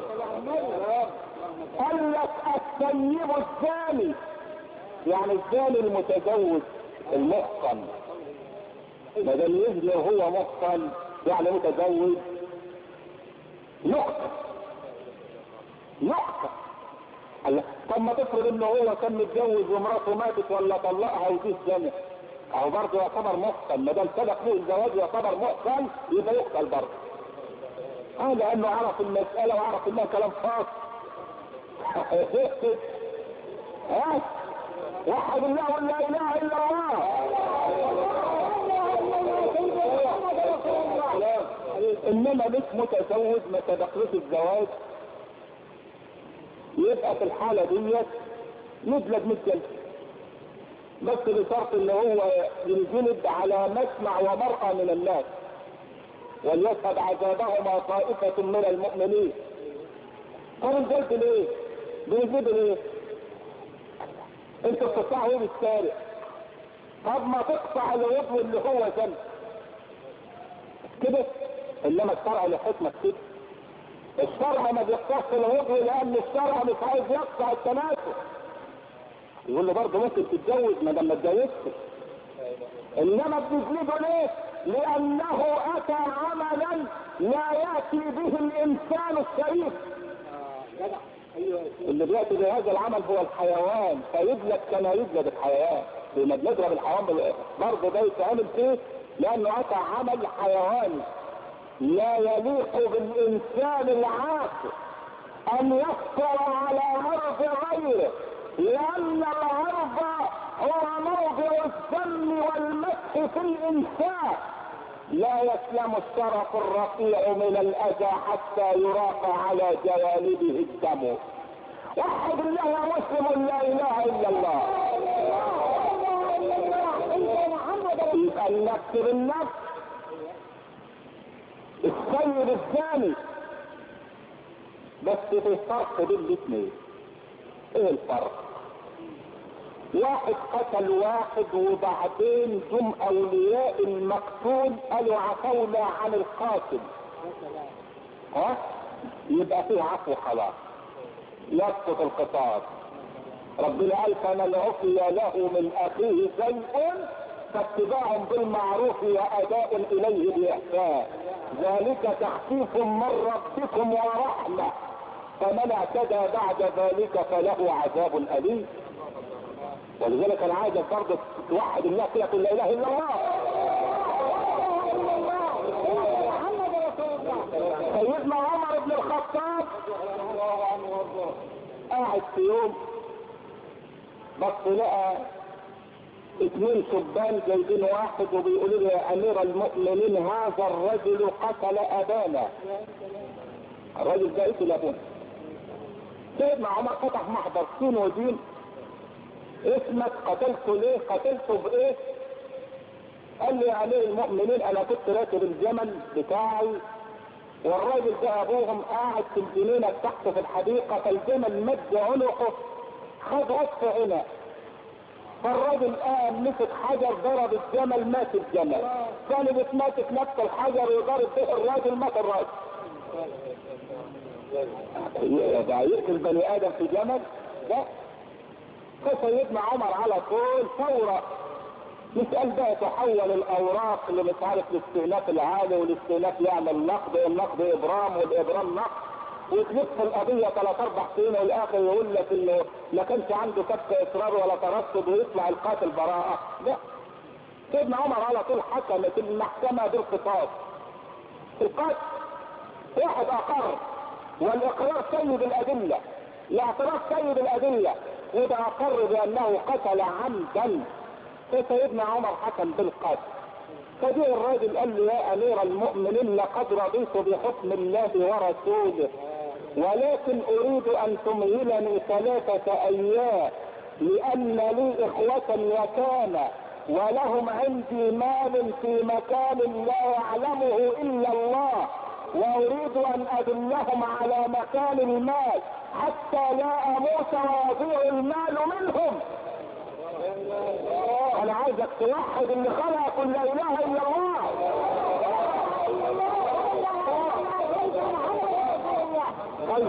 قال لك الثيب الزاني، يعني الزاني المتزوج المحصن. ما دام يزني وهو محصن يعني متزوج، يقتل. طب ما تفرض انه هو كان متجوز ومراته ماتت ولا طلقها ودي الزنا، او برضه يعتبر محصن. ما دام سبق له الزواج يعتبر محصن يبقى يقتل برضه. لانه عرف المسألة وعرف انها كلام فاضي. وحد الله ولا اله الا الله. انما مش متزوج ما سبقلوش الزواج، يبقى في الحالة ديت يجلد 100 جلد، بس بشرط ان هو ينجلد على مسمع ومرأى من الناس، وليشهد عذابهما طائفة من المؤمنين. طب الجلد ليه؟ بيجيب ليه؟ انتوا بتقطعوا ايه بالسارق؟ طب ما تقطع العضو اللي هو ذنب كده. انما الشرع له حكمة كده. الشرع ما بيقطعش العضو لان الشرع مش عايز يقطع التناسل. يقول له برضه ممكن تتجوز ما دام ما اتجوزتش. انما بتجلده ليه؟ لانه اتى عملا لا ياتي به الانسان الشريف. اللي بياتي بهذا العمل هو الحيوان، فيجلد كما يجلد الحيوان. لما بنضرب الحيوان برضه ده يتعمل فيه لانه اتى عمل حيواني لا يليق بالانسان العاقل ان يفطر على عرض غيره، لان العرض هو موضع الذم والمسح في الانسان. لا يسلم الشرف الرفيع من الاذى حتى يراق على جوانبه الدم. وحد الله يا مسلم لا اله الا الله. يبقى النفس بالنفس. السيد الثاني بس في فرق بين الاثنين. ايه الفرق؟ واحد قتل واحد وبعدين جم اولياء المقتول قالوا عفونا عن القاتل، يبقى فيه عفو خلاص، يسقط القصاص. ربنا قال فمن عفي له من اخيه شيء فاتباع بالمعروف واداء اليه باحسان، ذلك تخفيف من ربكم ورحمه، فمن اعتدى بعد ذلك فله عذاب اليم. ولذلك انا عايز برضه توحد الله كده لا اله الا الله. سيدنا عمر بن الخطاب قاعد في يوم بس لقى 2 شبان جايبين واحد وبيقولوا له يا امير المؤمنين هذا الرجل قتل ابانا. الرجل ده قتل ابونا. سيدنا عمر فتح محضر سين ودين، اسمك قتلته ليه؟ قتلته بايه؟ قال لي يا امير المؤمنين انا كنت راكب الجمل بتاعي والراجل ده ابوهم قاعد في الجنينه تحت في الحديقه، فالجمل مد عنقه خد وقف هنا، فالراجل قام مسك حجر ضرب الجمل مات الجمل، ثاني بتماسك نفس الحجر وضرب به الراجل مات الراجل. ده يقتل بني ادم في جمل؟ لا. فسيدنا عمر على طول فورا يسأل بقى تحول الاوراق اللي مش عارف الاستئناف العالي والاستئناف يعمل نقد، النقد ابرام والابرام نقد، وتلف القضية 3-4 سنين والاخر يقول لك انه ما كانش عنده كف اصرار ولا ترصد ويطلع القاتل براءة. لا. سيدنا عمر على طول حكمت المحكمة بالقصاص. القاتل واحد اقر والاقرار سيد الادلة، الاعتراف سيد الادلة، وده اقر بانه قتل عمدا، فسيدنا عمر حكم بالقتل. فجاء الراجل قال له يا امير المؤمنين لقد رضيت بحكم الله ورسوله، ولكن اريد ان تمهلني 3 ايام لان لي اخوة يتامى ولهم عندي مال في مكان لا يعلمه الا الله، واريد ان ادلهم على مكان المال حتى لا اموت ويضيع المال منهم. انا عايزك توحد اللي خلق لا اله الا الله. طيب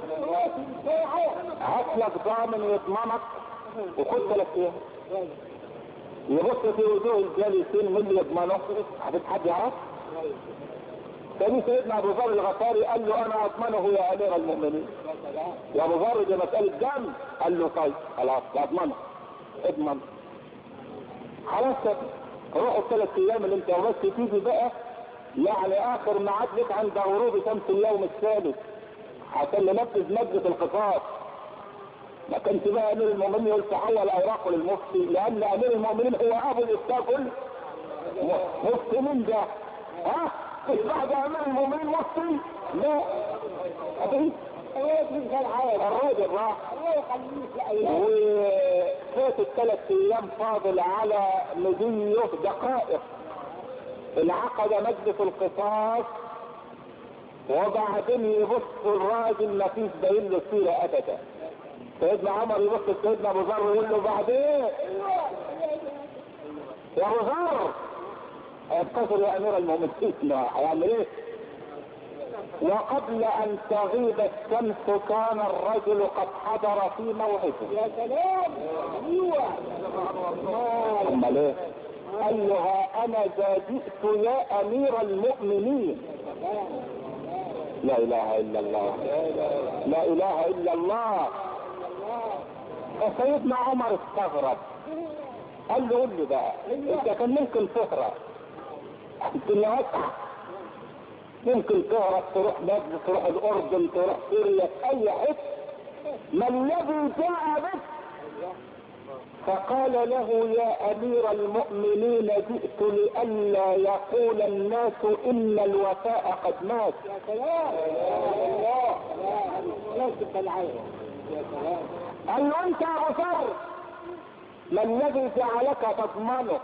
هات لك ضامن يضمنك وخد 3 ايام. يبص في وجوه الجالسين من اللي يضمنه؟ حد يعرف؟ تاني سيدنا ابو ذر الغفاري قال له انا اضمنه يا امير المؤمنين. يا ابو ذر دي مسألة دم. قال له طيب خلاص اضمنه، اضمن خلاص روحوا 3 ايام اللي انت بس تيجي بقى يعني اخر ميعاد لك عند غروب شمس اليوم الثالث عشان ننفذ مادة القصاص. ما كانش بقى امير المؤمنين يقول تحول اوراقه للمفتي، لان امير المؤمنين هو ابو الافتاء كله. مفتي مين ده؟ ها؟ مش بعد امير المؤمنين مفتي؟ لا. ابي الراجل راح وفات الثلاث ايام فاضل على مديه دقائق انعقد مجلس القصاص، وبعدين يبص الراجل ما فيش باين له سيره ابدا. سيدنا عمر يبص لسيدنا ابو ذر ويقول له بعدين يا ابو ذر اتصل يا امير المؤمنين هيعمل ايه؟ وقبل ان تغيب الشمس كان الرجل قد حضر في موعده. يا سلام. ايوه. امال ايه؟ قال له ها انا ذا جئت يا امير المؤمنين. لا اله الا الله، لا اله الا الله. فسيدنا عمر استغرب، قال له قول لي بقى انت كان ممكن تهرب الدنيا واسعه، ممكن تهرب تروح مصر، تروح الاردن، تروح سوريا، اي حته، ما الذي جاء بك؟ فقال له يا امير المؤمنين جئت لئلا يقول الناس ان الوفاء قد مات. يا سلام. يا سلام. قال له انت يا ابو ذر ما الذي جعلك تضمنه؟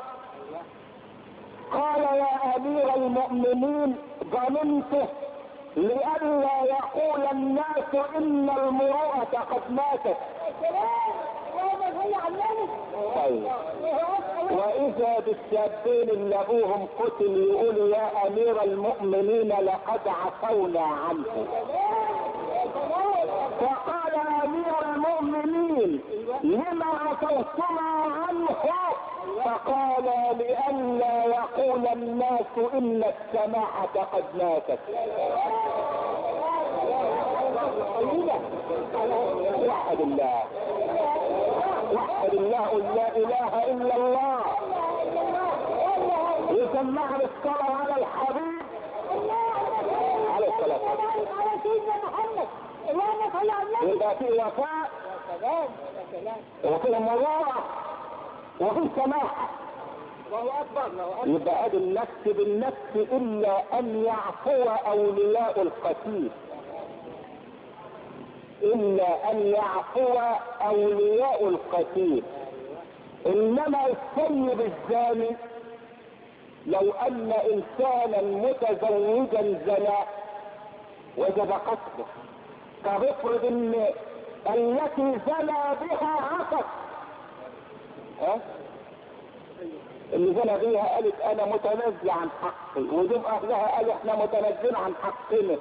قال يا امير المؤمنين ظننته لئلا يقول الناس ان المروءة قد ماتت. طيب واذا بالشابين اللي ابوهم قتل يقول يا امير المؤمنين لقد عفونا عنه. فقال امير المؤمنين لما عفوتما عنه؟ فقال لئلا يقول الناس ان السماحة قد ماتت. وحد الله، وحد الله، قل لا اله الا الله. يسمعنا الصلاة على الحبيب عليه الصلاة والسلام. يبقى في وفاء وفي مروءة وفي سماحة. يبقى ادي النفس بالنفس الا ان يعفو اولياء القتيل، الا ان يعفو اولياء القتيل. انما السيد الزاني لو ان انسانا متزوجا زنا وجب قتله. طب افرض ان التي زنى بها عفت، اللي زنى بيها قالت انا متنازل عن حقي، ودول اهلها قالوا احنا متنازلين عن حقنا،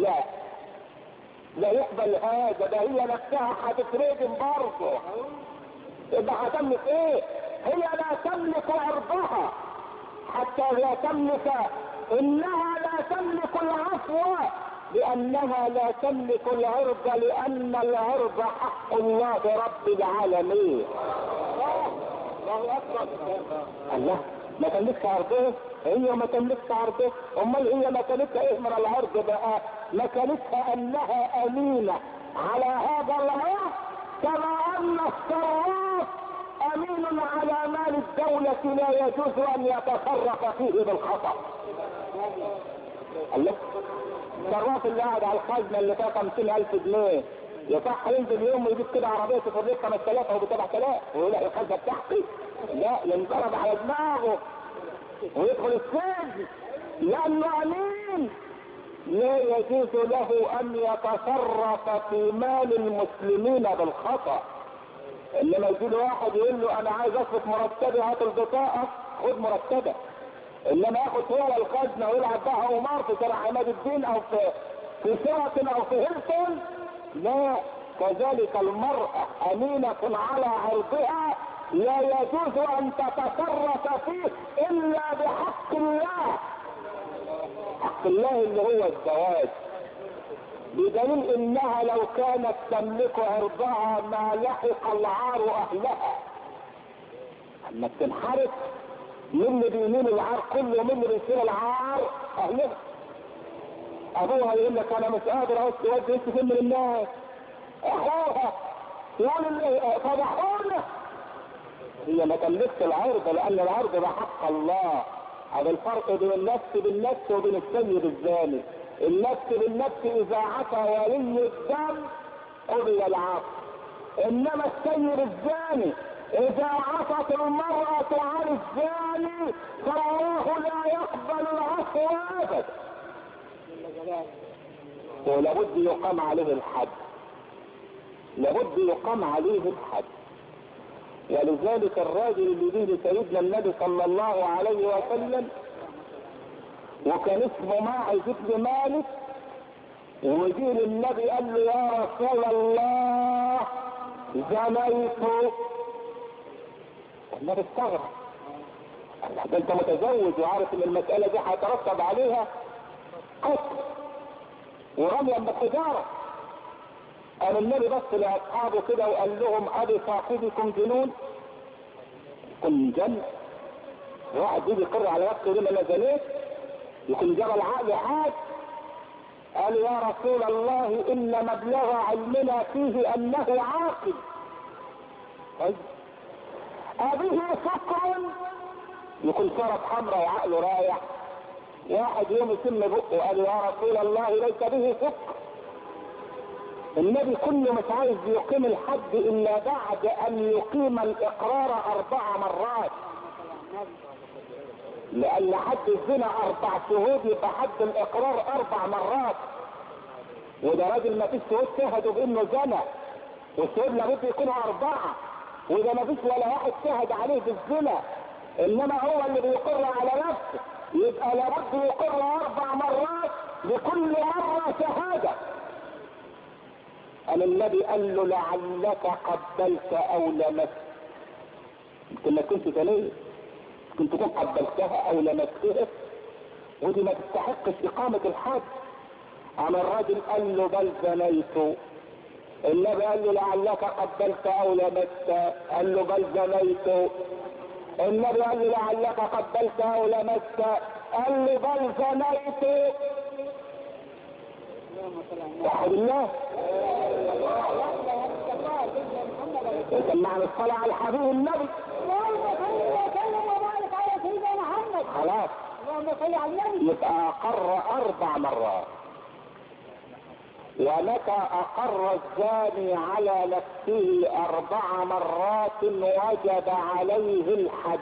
لا يقبل هذا، ده هي نفسها هتترجم برضه. يبقى هتملك ايه؟ هي لا تملك عرضها حتى لا تملك، انها لا تملك العفو لانها لا تملك العرض، لان العرض حق الله رب العالمين. الله ما تملكش عرضه، هي ما تملكش عرضه، امال هي مكانتها ايه من العرض بقى؟ مكانتها انها امينة على هذا العرض، كما ان الصراف امين على مال الدولة لا يجوز ان يتصرف فيه بالخطأ. الله، الصراف اللي قاعد على الخزنة اللي فيها 50,000 جنيه يصح ينزل يوم يجيب كده عربية تفرق 5,000 او ب 7,000 ويقول لك الخزنة بتاعتي؟ لا، ينضرب على دماغه ويدخل السجن لانه امين. لا يجوز له ان يتصرف في مال المسلمين بالخطأ. انما يجي واحد يقول له انا عايز اصرف مرتبي، هات البطاقة خد مرتبك. انما ياخد هو الخزنة ويلعب بها قمار في شارع عماد الدين او في سيراتون او في هيلتون، لا. كذلك المرأة امينة على عرضها، لا يجوز ان تتصرف فيه الا بحق الله، حق الله اللي هو الزواج، بدليل انها لو كانت تملك عرضها ما لحق العار اهلها. اما تنحرف من اللي بيمين العار كله ومن اللي بيصير العار اهلها. ابوها يقول لك انا مش قادر اودي فين من الناس، اخوها يقول فضحونا. هي ما تملكش العرض، لان العرض ده حق الله. هذا الفرق بين النفس بالنفس وبين السيد الزاني. النفس بالنفس اذا عفى ولي الدم قضي العفو، انما السيد الزاني اذا عفت المرأة عن الزاني فالله لا يقبل العفو ابدا، ولابد يقام عليه الحد، لابد يقام عليه الحد. ولذلك الراجل اللي بيه سيدنا النبي صلى الله عليه وسلم وكان اسمه ماعز بن مالك، وجي للنبي قال له يا رسول الله زنيت. النبي استغرب، ده انت متزوج وعارف ان المسألة دي هيترتب عليها قتل ورميا بالحجارة. قال النبي بص لاصحابه كده وقال لهم ابي صاحبكم جنون؟ كن جن واحد يجي يقر على نفسه لما انا زنيت يكون جرى العقل حاج. قال يا رسول الله ان مبلغ علمنا فيه انه عاقل. أبيه سكر يكون شرب حمرا وعقله رايح. واحد يوم يتم بقه قال يا رسول الله ليس به سكر. النبي كله مش عايز يقيم الحد الا بعد ان يقيم الاقرار 4 مرات، لان حد الزنا 4 شهود يبقى حد الاقرار 4 مرات. وده راجل ما فيش شهود شهدوا بانه زنا، والشهود لابد يكونوا 4، وده ما فيش ولا واحد شهد عليه بالزنا، انما هو اللي بيقر على نفسه، يبقى لابد يقر 4 مرات لكل مرة شهادة. قال النبي قال له لعلك قبلت او لمست. يمكن ما كنت زنيه، كنت تكون قبلتها او لمستها، ودي ما تستحقش اقامة الحد. عن الراجل قال له بل زنيت. النبي قال له لعلك قبلت او لمست، قال له بل زنيت. النبي قال له لعلك قبلت او لمست، قال له بل زنيت. وحد الله سمعنا الصلاة على الحبيب النبي. خلاص يبقى اقر 4 مرات. ومتى اقر الزاني على نفسه 4 مرات وجب عليه الحد.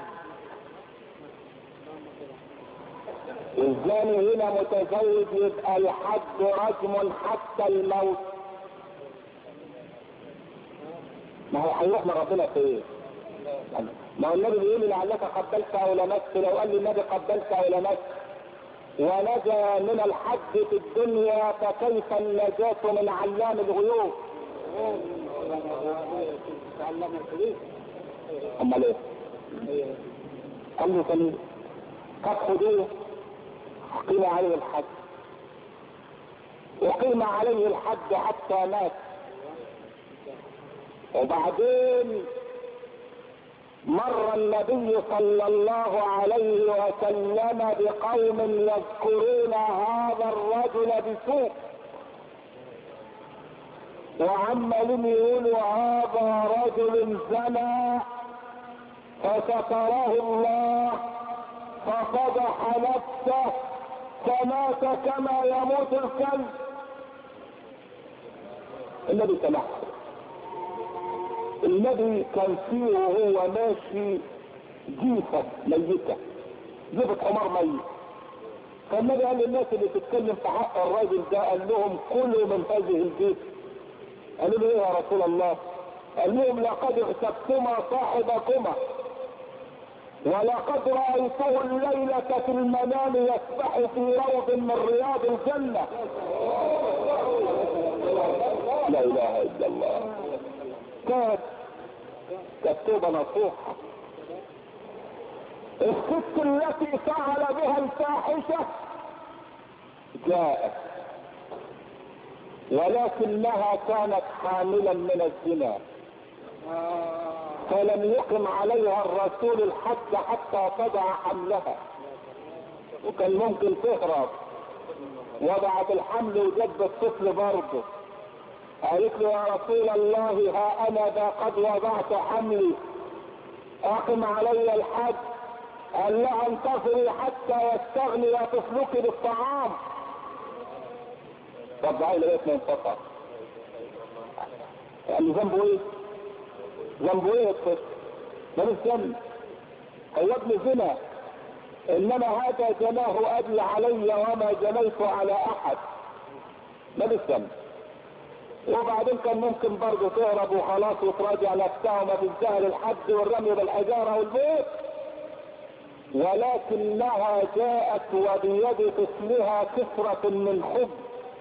الزاني هنا متزوج يبقى الحد رجم حتى الموت. ما هو هيروح من ربنا فين؟ ما هو النبي بيقول لعلك قبلت او لمست. لو قال لي النبي قبلت او لمست ونجا من الحد في الدنيا فكيف النجاة من علام الغيوب؟ امال ايه؟ قال له كان قد خدوه قيم عليه الحد، وقيم عليه الحد حتى مات. وبعدين مر النبي صلى الله عليه وسلم بقوم يذكرون هذا الرجل بسوء، وعمالين يقولوا هذا رجل زنى فستره الله ففضح نفسه فمات كما يموت الكلب. النبي سمح. النبي كان فيه وهو ماشي جيفة ميتة، جيفة حمار ميت. فالنبي قال للناس اللي تتكلم في حق الراجل ده قال لهم كلوا من هذه الجيفة. قالوا له ايه يا رسول الله؟ قال لهم لقد اغتبتما صاحبكما ولقد رأيته الليلة في المنام يسبح في روض من رياض الجنة. لا اله الا الله. كانت توبة نصوحة. الست التي فعل بها الفاحشة جاءت ولكنها كانت حاملا من الزنا. فلم يقم عليها الرسول الحد حتى تضع حملها، وكان ممكن تهرب، وضعت الحمل وجد الطفل برضه. قالت له يا رسول الله ها انا ذا قد وضعت حملي، اقم علي الحد. قال لها انتظري حتى يستغني طفلك بالطعام. رجعي لغايه ما انفطر. يعني ذنبه ايه؟ ذنبه ايه الطفل؟ مالوش ذنب، هو ابن زنا، انما هذا جناه ابي علي وما جنيت على احد، مالوش ذنب. وبعدين كان ممكن برضه تهرب وخلاص وتراجع نفسها وما تنتهي للحد والرمي بالحجاره والموت، ولكنها جاءت وبيد طفلها كسرة من خبز،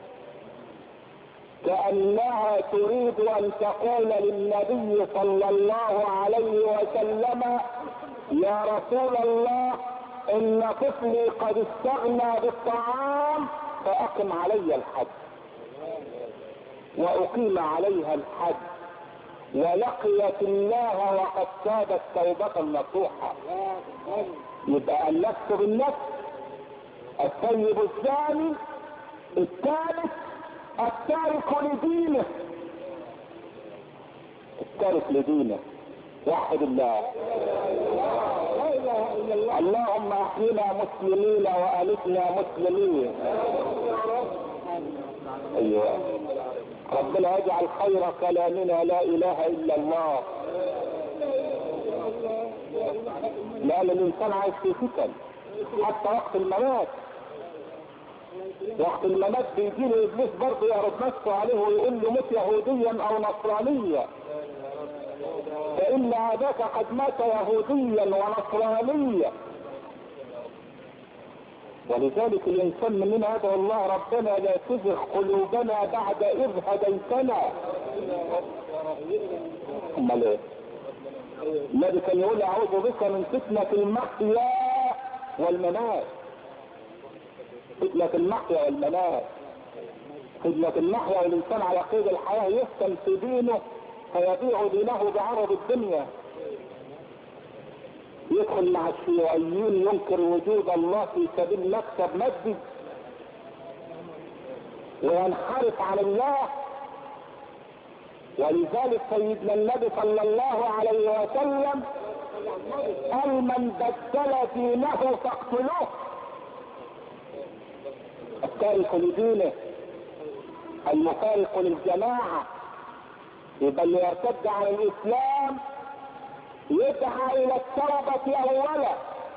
كأنها تريد ان تقول للنبي صلى الله عليه وسلم يا رسول الله ان طفلي قد استغنى بالطعام فاقم علي الحد. واقيم عليها الحد ولقيت الله وقد تابت توبة نصوحة. يبقى النفس بالنفس، الطيب الثاني، الثالث التارك لدينه، التارك لدينه. وحد الله. اللهم احينا مسلمين والفنا مسلمين. ايوه ربنا يجعل خير كلامنا لا اله الا الله. لان الانسان عايش في فتن حتى وقت الممات. وقت الممات بيجي له ابليس برضه يعرض نفسه عليه ويقول له مت يهوديا او نصرانيا، فان اباك قد مات يهوديا ونصرانيا. ولذلك الانسان مننا يدعو الله ربنا لا تزغ قلوبنا بعد اذ هديتنا. امال ايه؟ النبي كان يقول اعوذ بك من فتنة المحيا والممات. فتنة المحيا والممات، فتنة المحيا والانسان على قيد الحياة يفتن في دينه فيبيع دينه بعرض الدنيا، يدخل مع الشيوعيين ينكر وجود الله في سبيل مكسب مادي وينحرف عن الله. ولذلك سيدنا النبي صلى الله عليه وسلم قال من بدل دينه فاقتلوه. التارك لدينه المفارق للجماعة، يبقى اللي يرتد عن الاسلام يدعى الى التوبة اولا،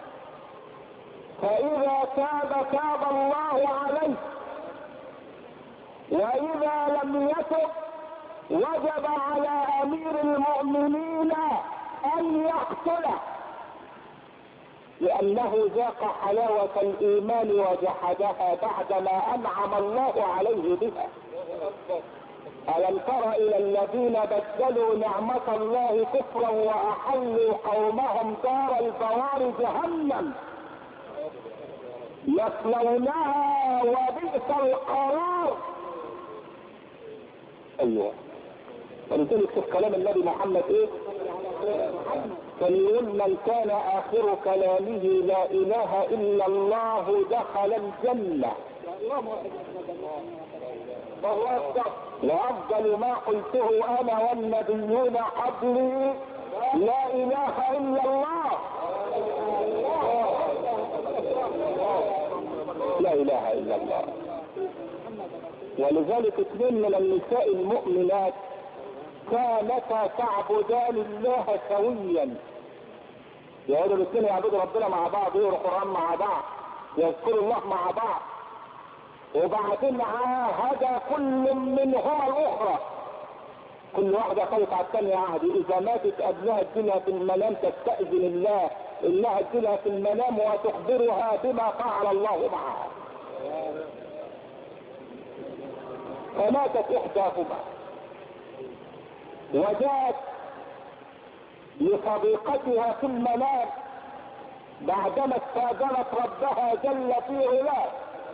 فاذا تاب الله عليه، واذا لم يتب وجب على امير المؤمنين ان يقتله، لانه ذاق حلاوة الايمان وجحدها بعدما انعم الله عليه بها. ألم تر إلى الذين بدلوا نعمة الله كفرا وأحلوا قومهم دار البوار جهنم يصلونها وبئس القرار. أيوة ولذلك شوف كلام النبي محمد إيه؟ كان يقول من كان آخر كلامه لا إله إلا الله دخل الجنة. وأفضل ما قلته أنا والنبيون قبلي لا إله إلا الله. لا إله إلا الله. ولذلك اثنين من النساء المؤمنات كانتا تعبدان الله سويا، يقولوا الاثنين يعبدوا ربنا مع بعض، يقروا القرآن مع بعض، يذكروا الله مع بعض، وبعدين عاهد كل منهما الاخرى، كل واحدة خلت على الثانية عهد، اذا ماتت ابنها تجيلها في المنام تستأذن الله انها تجيلها في المنام وتخبرها بما فعل الله معها. فماتت احداهما وجاءت لصديقتها في المنام بعدما استاذنت ربها جل في علاه،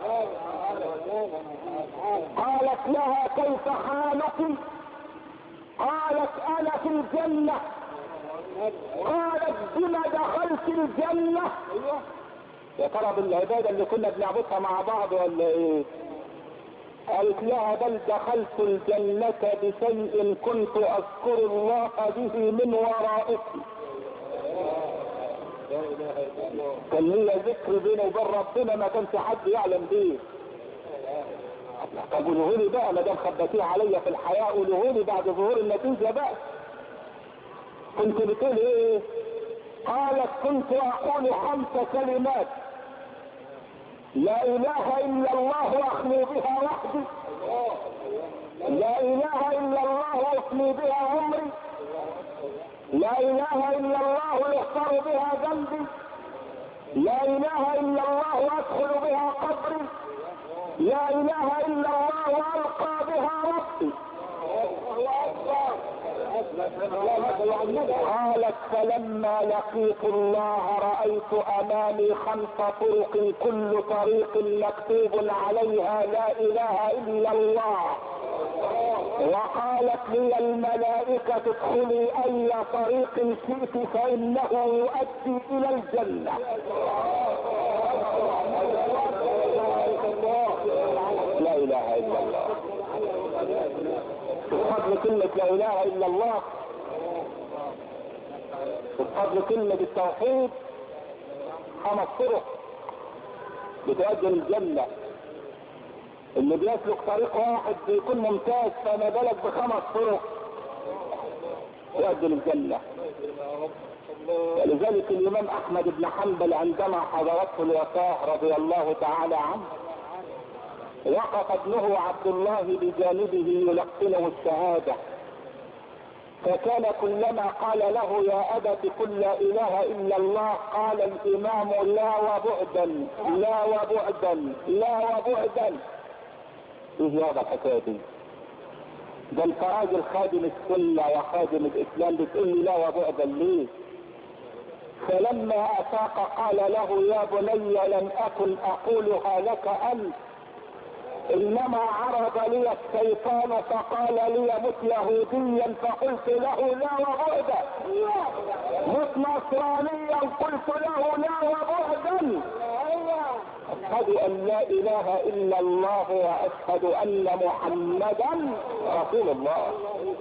قالت لها كيف حالك؟ قالت انا في الجنة. قالت بما دخلت الجنة؟ يا ترى بالعبادة اللي كنا بنعبدها مع بعض ولا ايه؟ قالت لها بل دخلت الجنة بشيء كنت اذكر الله به من ورائك. كان لي ذكر بيني وبين ربنا ما كانش حد يعلم بيه. طب قولوا لي بقى ما دام خبيتيه عليا في الحياة، قولوا لي بعد ظهور النتيجة بقى كنت بتقول ايه؟ قالت كنت اقول 5 كلمات: لا اله الا الله اخلو بها وحدي، لا اله الا الله افني بها عمري، لا اله الا الله يغفر بها ذنبي، لا اله الا الله ادخل بها قبري، لا اله الا الله القى بها ربي. قالت فلما لقيت الله رأيت امامي 5 طرق كل طريق مكتوب عليها لا اله الا الله، وقالت لي الملائكة ادخلي اي طريق شئت فانه يؤدي الى الجنة. لا اله الا الله. بفضل كلمة لا اله الا الله، بفضل كلمة التوحيد 5 طرق بتؤدي للجنة. اللي بيسلك طريق واحد بيكون ممتاز، فما بالك ب5 طرق تؤدي للجنة. ولذلك الامام احمد بن حنبل عندما حضرته الوفاة رضي الله تعالى عنه وقف ابنه عبد الله بجانبه يلقنه الشهادة، فكان كلما قال له يا أبت قل لا إله إلا الله قال الإمام لا وبعدا لا وبعدا لا وبعدا. ايه هذا الحكاية دي؟ ده انت راجل خادم السنة وخادم الإسلام بتقول لي لا وبعدا ليه؟ فلما أفاق قال له يا بني لم أكن أقولها لك أنت، انما عرض لي الشيطان فقال لي مت يهوديا فقلت له لا وبعدا، مت نصرانيا قلت له لا وبعدا. اشهد ان لا اله الا الله واشهد ان محمدا رسول الله.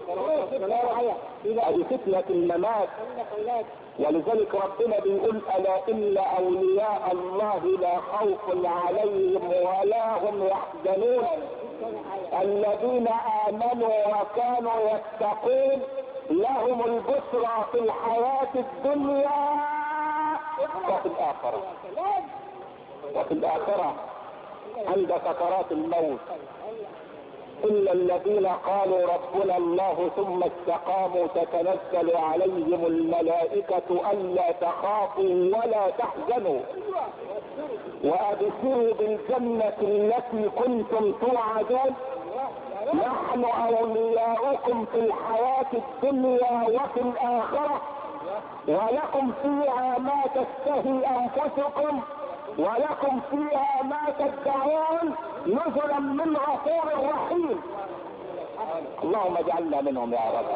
هذه فتنة الممات. ولذلك ربنا بيقول الا ان اولياء الله لا خوف عليهم ولا هم يحزنون الذين امنوا وكانوا يتقون لهم البشرى في الحياة الدنيا وفي الاخرة. وفي الاخرة عند سكرات الموت إلا الذين قالوا ربنا الله ثم استقاموا تتنزل عليهم الملائكة ألا تخافوا ولا تحزنوا وأبشروا بالجنة التي كنتم توعدون نحن أولياؤكم في الحياة الدنيا وفي الآخرة ولكم فيها ما تشتهي أنفسكم ولكم فيها ما تدعون نزلا من غفور رحيم. اللهم اجعلنا منهم يا رب.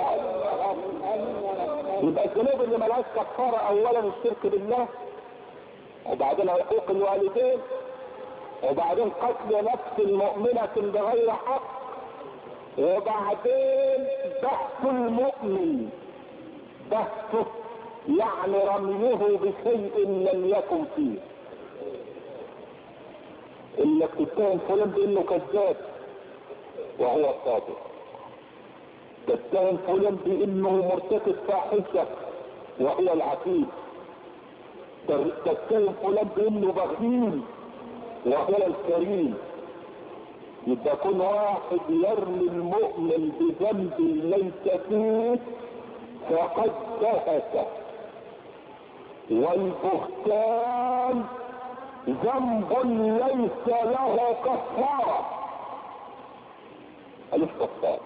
يبقى الذنوب اللي ملهاش كفاره اولا الشرك بالله، وبعدين عقوق الوالدين، وبعدين قتل نفس مؤمنة بغير حق، وبعدين بحث المؤمن، بحثه يعني رميه بشيء لم يكن فيه. انك تتهم فلان بانه كذاب وهو الصادق، تتهم فلان بانه مرتكب فاحشه وهو العفيف، تتهم فلان بانه بخيل وهو الكريم. يبقى كل واحد يرمي المؤمن بذنب ليس فيه فقد بهت. والبهتان ذنب ليس له كفارة. أليس كفارة؟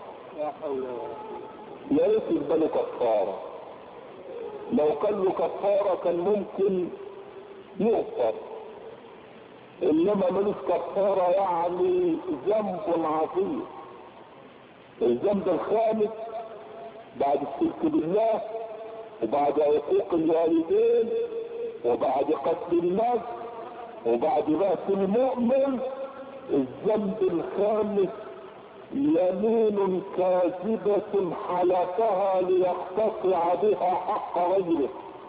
يا ريت يبقى له كفارة. لو كان له كفارة كان ممكن يغفر، انما ملوش كفارة يعني ذنب عظيم. الذنب الخامس بعد الشرك بالله وبعد عقوق الوالدين وبعد قتل النفس وبعد بأس المؤمن الذنب الخامس يمين كاذبة حلفها ليقتطع بها حق غيره.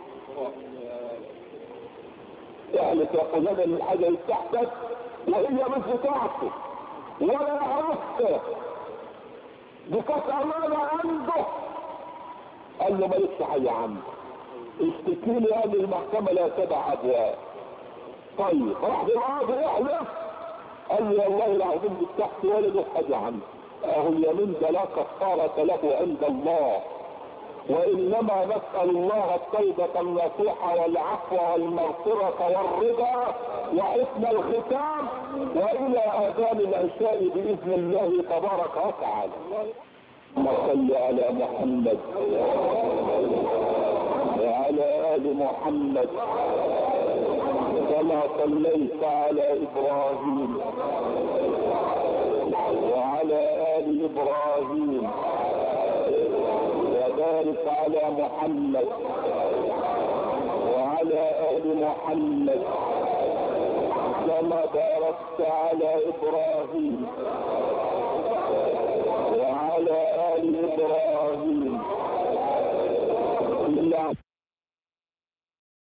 يعني تقول لنا ان الحاجة تحتك وهي مش بتاعته ولا يعرفها بكاس امانة عنده، قال له مالكش حاجة عنده، اشتكيني قال المحكمة لا تدع ابواب. طيب راح القاضي يحلف قال لي والله العظيم بتحت ولده حاجة عنده، اهو اليمين ده لا كفارة له عند الله، وانما نسأل الله التوبة النصوحة والعفو والمغفرة والرضا وحسن الختام والى اذان العشاء باذن الله تبارك وتعالى. صل على محمد وعلى ال محمد كما صليت على ابراهيم وعلى ال ابراهيم وبارك على محمد وعلى ال محمد كما باركت على ابراهيم